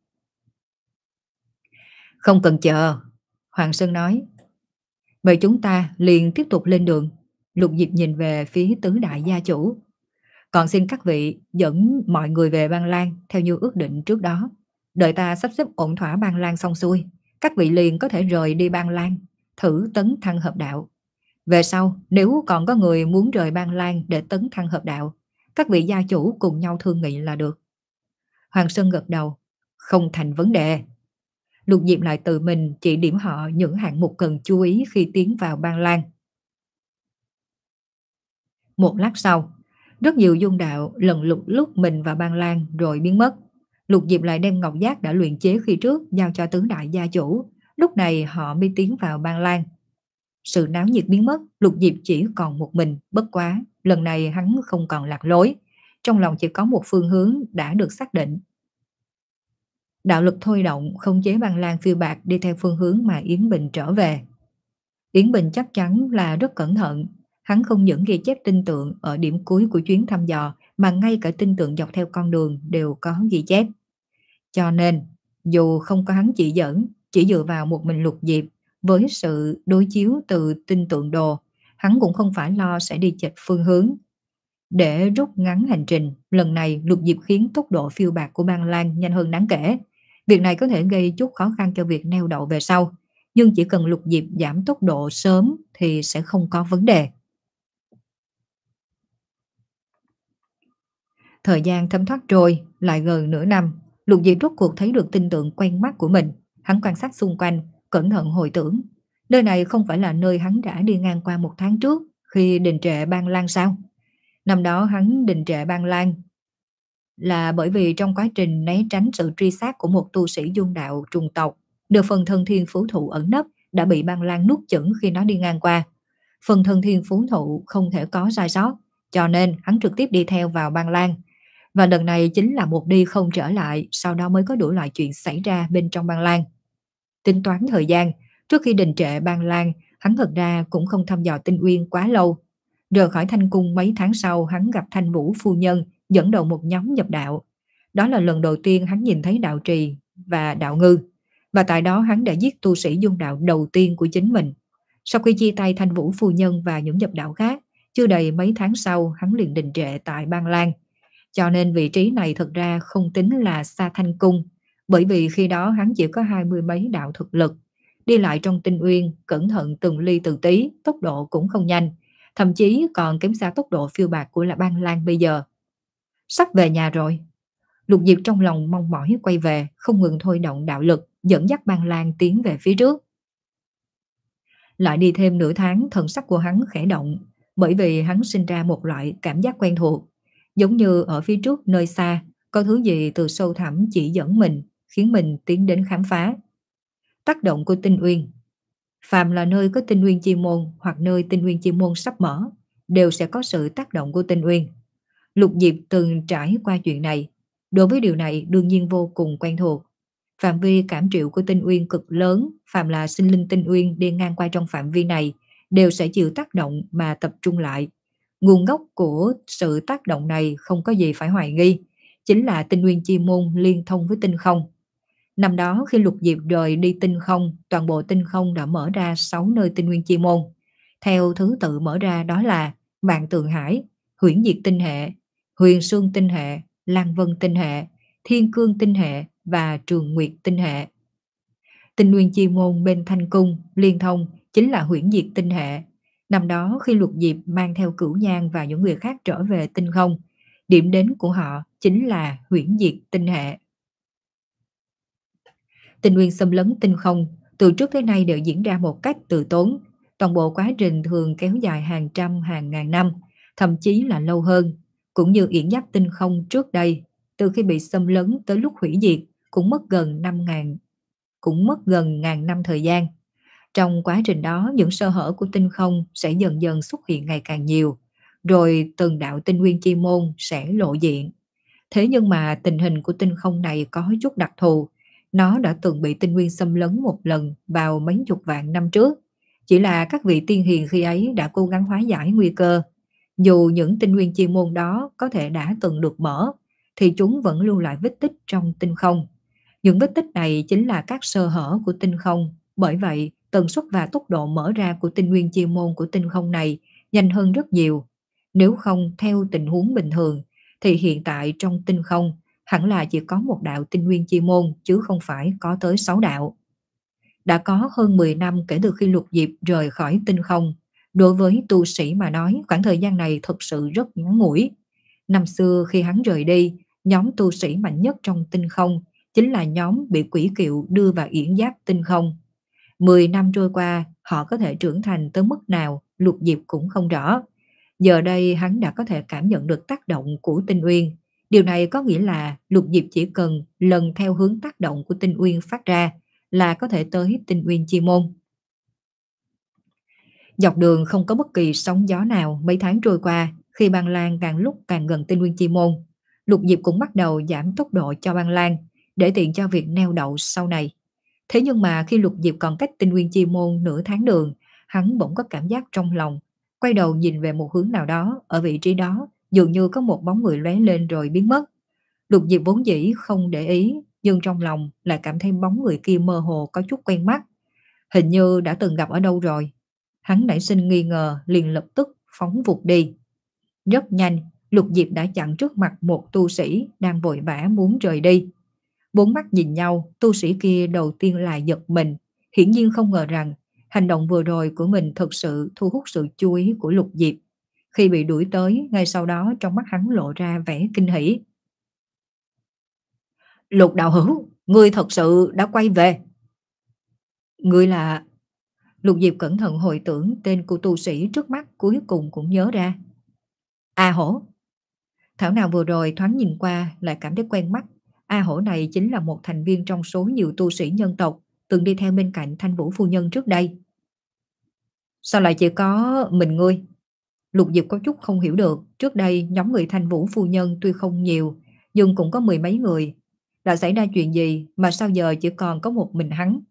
Không cần chờ, Hoàng Sơn nói. Vậy chúng ta liền tiếp tục lên đường. Lục Diệp nhìn về phía tứ đại gia chủ. Còn xin các vị dẫn mọi người về Ban Lan theo như ước định trước đó. Đợi ta sắp xếp ổn thỏa Ban Lan xong xuôi, các vị liền có thể rời đi Ban Lan, thử tấn thăng hợp đạo. Về sau, nếu còn có người muốn rời Ban Lan để tấn thăng hợp đạo, các vị gia chủ cùng nhau thương nghị là được. Hoàng Sơn gật đầu. Không thành vấn đề. Lục Diệp lại tự mình chỉ điểm họ những hạng mục cần chú ý khi tiến vào Ban Lan. Một lát sau, rất nhiều dung đạo lần lượt lúc mình vào Ban Lan rồi biến mất. Lục Diệp lại đem ngọc giác đã luyện chế khi trước giao cho tứ đại gia chủ. Lúc này họ mới tiến vào Ban Lan. Sự náo nhiệt biến mất, Lục Diệp chỉ còn một mình, bất quá. Lần này hắn không còn lạc lối. Trong lòng chỉ có một phương hướng đã được xác định. Đạo lực thôi động không chế Ban Lan phiêu bạt đi theo phương hướng mà Yến Bình trở về. Yến Bình chắc chắn là rất cẩn thận. Hắn không những ghi chép tinh tượng ở điểm cuối của chuyến thăm dò, mà ngay cả tinh tượng dọc theo con đường đều có ghi chép. Cho nên, dù không có hắn chỉ dẫn, chỉ dựa vào một mình Lục Diệp, với sự đối chiếu từ tinh tượng đồ, hắn cũng không phải lo sẽ đi chệch phương hướng. Để rút ngắn hành trình, lần này Lục Diệp khiến tốc độ phiêu bạt của Ban Lan nhanh hơn đáng kể. Việc này có thể gây chút khó khăn cho việc neo đậu về sau, nhưng chỉ cần Lục Diệp giảm tốc độ sớm thì sẽ không có vấn đề. Thời gian thấm thoát trôi, lại gần nửa năm, Lục Diệp rốt cuộc thấy được tinh tượng quen mắt của mình. Hắn quan sát xung quanh, cẩn thận hồi tưởng. Nơi này không phải là nơi hắn đã đi ngang qua một tháng trước, khi đình trệ Ban Lan sao? Năm đó hắn đình trệ Ban Lan là bởi vì trong quá trình né tránh sự truy sát của một tu sĩ dung đạo trùng tộc, được phần thân thiên phú thụ ẩn nấp đã bị Ban Lan nuốt chửng khi nó đi ngang qua. Phần thân thiên phú thụ không thể có sai sót, cho nên hắn trực tiếp đi theo vào Ban Lan. Và lần này chính là một đi không trở lại, sau đó mới có đủ loại chuyện xảy ra bên trong Ban Lan. Tính toán thời gian, trước khi đình trệ Ban Lan, hắn thật ra cũng không thăm dò Tinh Uyên quá lâu. Rời khỏi Thanh Cung mấy tháng sau, hắn gặp Thanh Vũ phu nhân dẫn đầu một nhóm nhập đạo. Đó là lần đầu tiên hắn nhìn thấy đạo trì và đạo ngư. Và tại đó hắn đã giết tu sĩ dung đạo đầu tiên của chính mình. Sau khi chia tay Thanh Vũ phu nhân và những nhập đạo khác, chưa đầy mấy tháng sau hắn liền đình trệ tại Ban Lan. Cho nên vị trí này thật ra không tính là xa Thanh Cung, bởi vì khi đó hắn chỉ có hai mươi mấy đạo thực lực. Đi lại trong Tinh Uyên, cẩn thận từng ly từng tí, tốc độ cũng không nhanh, thậm chí còn kém xa tốc độ phiêu bạt của là Ban Lan bây giờ. Sắp về nhà rồi. Lục Diệp trong lòng mong mỏi quay về, không ngừng thôi động đạo lực, dẫn dắt Ban Lan tiến về phía trước. Lại đi thêm nửa tháng, thần sắc của hắn khẽ động, bởi vì hắn sinh ra một loại cảm giác quen thuộc. Giống như ở phía trước nơi xa, có thứ gì từ sâu thẳm chỉ dẫn mình, khiến mình tiến đến khám phá. Tác động của Tinh Uyên. Phàm là nơi có Tinh Uyên chi môn hoặc nơi Tinh Uyên chi môn sắp mở, đều sẽ có sự tác động của Tinh Uyên. Lục Diệp từng trải qua chuyện này, đối với điều này đương nhiên vô cùng quen thuộc. Phạm vi cảm triệu của Tinh Uyên cực lớn, phàm là sinh linh Tinh Uyên đi ngang qua trong phạm vi này, đều sẽ chịu tác động mà tập trung lại. Nguồn gốc của sự tác động này không có gì phải hoài nghi, chính là Tinh Uyên chi môn liên thông với tinh không. Năm đó khi Lục Diệp rời đi tinh không, toàn bộ tinh không đã mở ra sáu nơi Tinh Uyên chi môn. Theo thứ tự mở ra đó là Vạn Tượng Hải, Huyễn Diệt tinh hệ, Huyền Sương tinh hệ, Lăng Vân tinh hệ, Thiên Cương tinh hệ và Trường Nguyệt tinh hệ. Tinh Uyên chi môn bên Thanh Cung liên thông chính là Huyễn Diệt tinh hệ. Năm đó khi Lục Diệp mang theo Cửu Nhan và những người khác trở về tinh không, điểm đến của họ chính là Huyễn Diệt tinh hệ. Tinh Uyên xâm lấn tinh không từ trước tới nay đều diễn ra một cách từ tốn. Toàn bộ quá trình thường kéo dài hàng trăm hàng ngàn năm, thậm chí là lâu hơn. Cũng như yển giáp tinh không trước đây, từ khi bị xâm lấn tới lúc hủy diệt cũng mất gần năm ngàn, cũng mất gần ngàn năm thời gian. Trong quá trình đó, những sơ hở của tinh không sẽ dần dần xuất hiện ngày càng nhiều, rồi từng đạo Tinh Uyên chi môn sẽ lộ diện. Thế nhưng mà tình hình của tinh không này có chút đặc thù. Nó đã từng bị Tinh Uyên xâm lấn một lần vào mấy chục vạn năm trước. Chỉ là các vị tiên hiền khi ấy đã cố gắng hóa giải nguy cơ. Dù những Tinh Uyên chi môn đó có thể đã từng được mở, thì chúng vẫn lưu lại vết tích trong tinh không. Những vết tích này chính là các sơ hở của tinh không. Bởi vậy, tần suất và tốc độ mở ra của Tinh Uyên chi môn của tinh không này nhanh hơn rất nhiều. Nếu không theo tình huống bình thường, thì hiện tại trong tinh không hẳn là chỉ có một đạo Tinh Uyên chi môn chứ không phải có tới sáu đạo. Đã có hơn mười năm kể từ khi Lục Diệp rời khỏi tinh không. Đối với tu sĩ mà nói, khoảng thời gian này thực sự rất ngắn ngủi. Năm xưa khi hắn rời đi, nhóm tu sĩ mạnh nhất trong tinh không chính là nhóm bị quỷ kiệu đưa vào yển giáp tinh không. Mười năm trôi qua, họ có thể trưởng thành tới mức nào, Lục Diệp cũng không rõ. Giờ đây hắn đã có thể cảm nhận được tác động của Tinh Uyên. Điều này có nghĩa là Lục Diệp chỉ cần lần theo hướng tác động của Tinh Uyên phát ra là có thể tới Tinh Uyên chi môn. Dọc đường không có bất kỳ sóng gió nào. Mấy tháng trôi qua, khi Ban Lan càng lúc càng gần Tinh Uyên chi môn, Lục Diệp cũng bắt đầu giảm tốc độ cho Ban Lan để tiện cho việc neo đậu sau này. Thế nhưng mà khi Lục Diệp còn cách Tinh Uyên chi môn nửa tháng đường, hắn bỗng có cảm giác trong lòng. Quay đầu nhìn về một hướng nào đó, ở vị trí đó dường như có một bóng người lóe lên rồi biến mất. Lục Diệp vốn dĩ không để ý, nhưng trong lòng lại cảm thấy bóng người kia mơ hồ có chút quen mắt, hình như đã từng gặp ở đâu rồi. Hắn nảy sinh nghi ngờ liền lập tức phóng vụt đi. Rất nhanh, Lục Diệp đã chặn trước mặt một tu sĩ đang vội vã muốn rời đi. Bốn mắt nhìn nhau, tu sĩ kia đầu tiên là giật mình, hiển nhiên không ngờ rằng hành động vừa rồi của mình thực sự thu hút sự chú ý của Lục Diệp. Khi bị đuổi tới, ngay sau đó trong mắt hắn lộ ra vẻ kinh hỉ. Lục đạo hữu, ngươi thật sự đã quay về. Ngươi là... Lục Diệp cẩn thận hồi tưởng tên của tu sĩ trước mắt cuối cùng cũng nhớ ra. A Hổ. Thảo nào vừa rồi thoáng nhìn qua lại cảm thấy quen mắt. A Hổ này chính là một thành viên trong số nhiều tu sĩ nhân tộc từng đi theo bên cạnh Thanh Vũ phu nhân trước đây. Sao lại chỉ có mình ngươi? Lục Diệp có chút không hiểu được. Trước đây nhóm người Thanh Vũ phu nhân tuy không nhiều, nhưng cũng có mười mấy người. Đã xảy ra chuyện gì mà sao giờ chỉ còn có một mình hắn?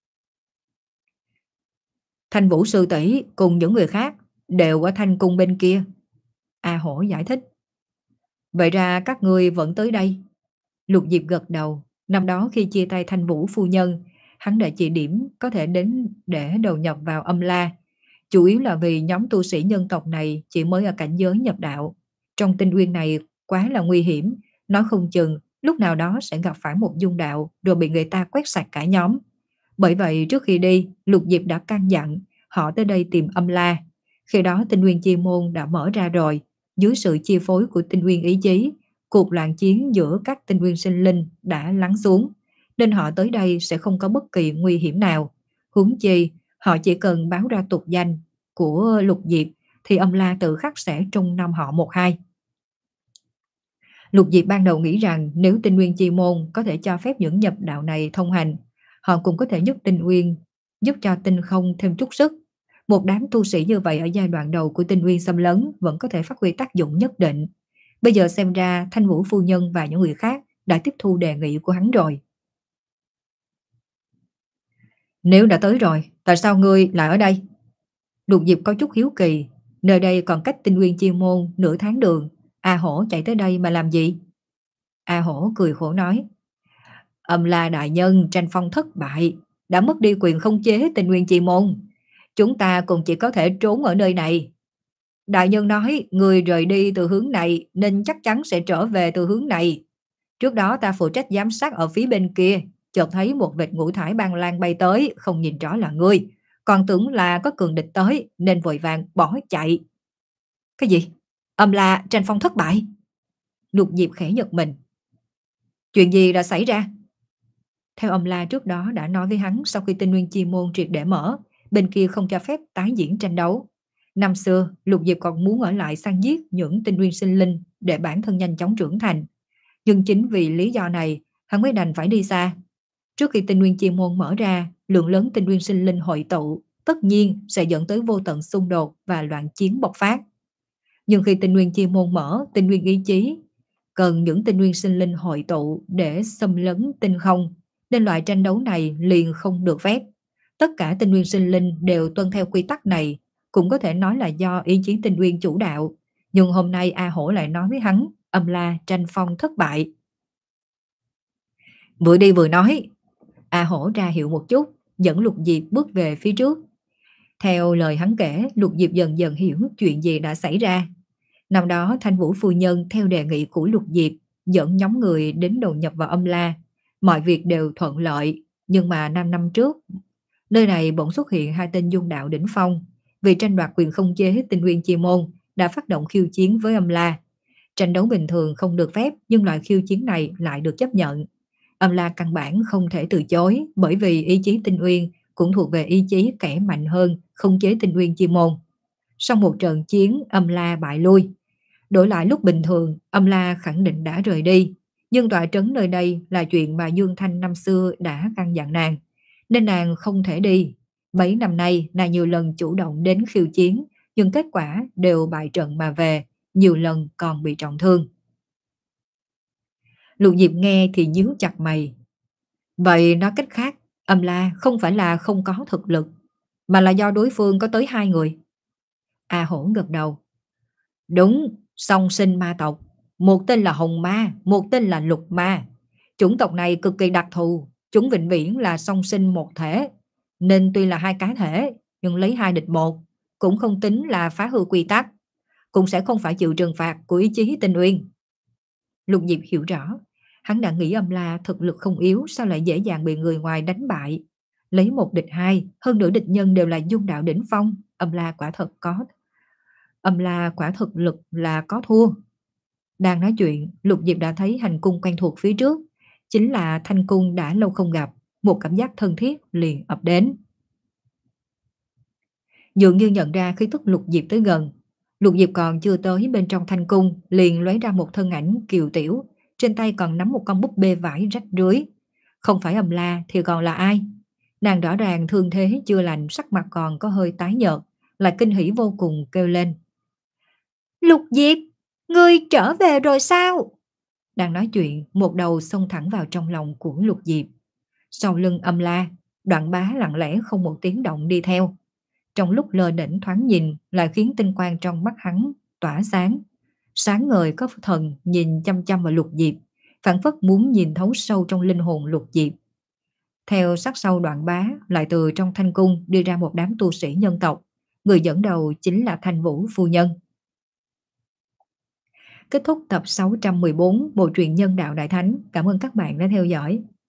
Thanh Vũ sư tỷ cùng những người khác đều ở Thanh cung bên kia. A Hổ giải thích. Vậy ra các ngươi vẫn tới đây. Lục Diệp gật đầu. Năm đó khi chia tay Thanh Vũ phu nhân, hắn đã chỉ điểm có thể đến để đầu nhập vào Âm La. Chủ yếu là vì nhóm tu sĩ nhân tộc này chỉ mới ở cảnh giới nhập đạo. Trong tinh uyên này quá là nguy hiểm, nói không chừng lúc nào đó sẽ gặp phải một dung đạo rồi bị người ta quét sạch cả nhóm. Bởi vậy trước khi đi, Lục Diệp đã căn dặn họ tới đây tìm Âm La. Khi đó tinh nguyên chi môn đã mở ra rồi, dưới sự chi phối của tinh nguyên ý chí, cuộc loạn chiến giữa các tinh nguyên sinh linh đã lắng xuống, nên họ tới đây sẽ không có bất kỳ nguy hiểm nào. Huống chi, họ chỉ cần báo ra tục danh của Lục Diệp thì Âm La tự khắc sẽ trông nom họ một hai. Lục Diệp ban đầu nghĩ rằng nếu tinh nguyên chi môn có thể cho phép những nhập đạo này thông hành, họ cũng có thể giúp tinh nguyên, giúp cho tinh không thêm chút sức. Một đám tu sĩ như vậy ở giai đoạn đầu của tinh nguyên xâm lấn vẫn có thể phát huy tác dụng nhất định. Bây giờ xem ra Thanh Vũ phu nhân và những người khác đã tiếp thu đề nghị của hắn rồi. Nếu đã tới rồi, tại sao ngươi lại ở đây? Lục Diệp có chút hiếu kỳ, nơi đây còn cách tinh nguyên chi môn nửa tháng đường, A Hổ chạy tới đây mà làm gì? A Hổ cười khổ nói. Âm La đại nhân tranh phong thất bại, đã mất đi quyền khống chế tinh nguyên chi môn. Chúng ta cũng chỉ có thể trốn ở nơi này. Đại nhân nói người rời đi từ hướng này nên chắc chắn sẽ trở về từ hướng này. Trước đó ta phụ trách giám sát ở phía bên kia, chợt thấy một vệt ngũ thải ban lan bay tới, không nhìn rõ là ngươi, còn tưởng là có cường địch tới nên vội vàng bỏ chạy. Cái gì? Âm La tranh phong thất bại? Lục Diệp khẽ giật mình. Chuyện gì đã xảy ra? Theo Âm La trước đó đã nói với hắn, sau khi tinh nguyên chi môn triệt để mở, bên kia không cho phép tái diễn tranh đấu. Năm xưa, Lục Diệp còn muốn ở lại săn giết những tinh nguyên sinh linh để bản thân nhanh chóng trưởng thành. Nhưng chính vì lý do này, hắn mới đành phải đi xa. Trước khi tinh nguyên chi môn mở ra, lượng lớn tinh nguyên sinh linh hội tụ, tất nhiên sẽ dẫn tới vô tận xung đột và loạn chiến bộc phát. Nhưng khi tinh nguyên chi môn mở, tinh nguyên ý chí cần những tinh nguyên sinh linh hội tụ để xâm lấn tinh không, nên loại tranh đấu này liền không được phép. Tất cả tinh nguyên sinh linh đều tuân theo quy tắc này, cũng có thể nói là do ý chí tinh nguyên chủ đạo. Nhưng hôm nay A Hổ lại nói với hắn, Âm La tranh phong thất bại. Vừa đi vừa nói. A Hổ ra hiệu một chút, dẫn Lục Diệp bước về phía trước. Theo lời hắn kể, Lục Diệp dần dần hiểu chuyện gì đã xảy ra. Năm đó Thanh Vũ phu nhân theo đề nghị của Lục Diệp dẫn nhóm người đến đầu nhập vào Âm La. Mọi việc đều thuận lợi, nhưng mà năm năm trước, nơi này bỗng xuất hiện hai tên dung đạo đỉnh phong. Vì tranh đoạt quyền không chế tinh nguyên chi môn, đã phát động khiêu chiến với Âm La. Tranh đấu bình thường không được phép, nhưng loại khiêu chiến này lại được chấp nhận. Âm La căn bản không thể từ chối, bởi vì ý chí tinh uyên cũng thuộc về ý chí kẻ mạnh hơn không chế tinh uyên chi môn. Sau một trận chiến, Âm La bại lui. Đổi lại lúc bình thường, Âm La khẳng định đã rời đi, nhưng tọa trấn nơi đây là chuyện mà Dương Thanh năm xưa đã căn dặn nàng, nên nàng không thể đi. Mấy năm nay, nàng nhiều lần chủ động đến khiêu chiến, nhưng kết quả đều bại trận mà về, nhiều lần còn bị trọng thương. Lục Diệp nghe thì nhíu chặt mày. Vậy nói cách khác, Âm La không phải là không có thực lực, mà là do đối phương có tới hai người. A Hổ gật đầu. Đúng, song sinh ma tộc. Một tên là Hồng Ma, một tên là Lục Ma. Chủng tộc này cực kỳ đặc thù, chúng vĩnh viễn là song sinh một thể, nên tuy là hai cá thể, nhưng lấy hai địch một, cũng không tính là phá hư quy tắc, cũng sẽ không phải chịu trừng phạt của ý chí Tinh Uyên. Lục Diệp hiểu rõ, hắn đã nghĩ Âm La thực lực không yếu, sao lại dễ dàng bị người ngoài đánh bại. Lấy một địch hai, hơn nữa địch nhân đều là dung đạo đỉnh phong, Âm La quả thật có. Âm La quả thực lực là có thua. Đang nói chuyện, Lục Diệp đã thấy hành cung quen thuộc phía trước, chính là thanh cung đã lâu không gặp, một cảm giác thân thiết liền ập đến. Dường như nhận ra khí tức Lục Diệp tới gần, Lục Diệp còn chưa tới bên trong thanh cung, liền lóe ra một thân ảnh kiều tiểu, trên tay còn nắm một con búp bê vải rách rưới. Không phải Âm La thì còn là ai? Nàng rõ ràng thương thế chưa lành, sắc mặt còn có hơi tái nhợt, lại kinh hỉ vô cùng kêu lên. Lục Diệp, ngươi trở về rồi sao? Đang nói chuyện, một đầu xông thẳng vào trong lòng của Lục Diệp. Sau lưng Âm La, Đoạn Bá lặng lẽ không một tiếng động đi theo. Trong lúc lơ đễnh thoáng nhìn lại khiến tinh quang trong mắt hắn tỏa sáng. Sáng ngời có thần nhìn chăm chăm vào Lục Diệp, phảng phất muốn nhìn thấu sâu trong linh hồn Lục Diệp. Theo sát sau Đoạn Bá, lại từ trong thanh cung đi ra một đám tu sĩ nhân tộc. Người dẫn đầu chính là Thanh Vũ phu nhân. Kết thúc tập sáu trăm mười bốn Bộ truyện Nhân Đạo Đại Thánh. Cảm ơn các bạn đã theo dõi.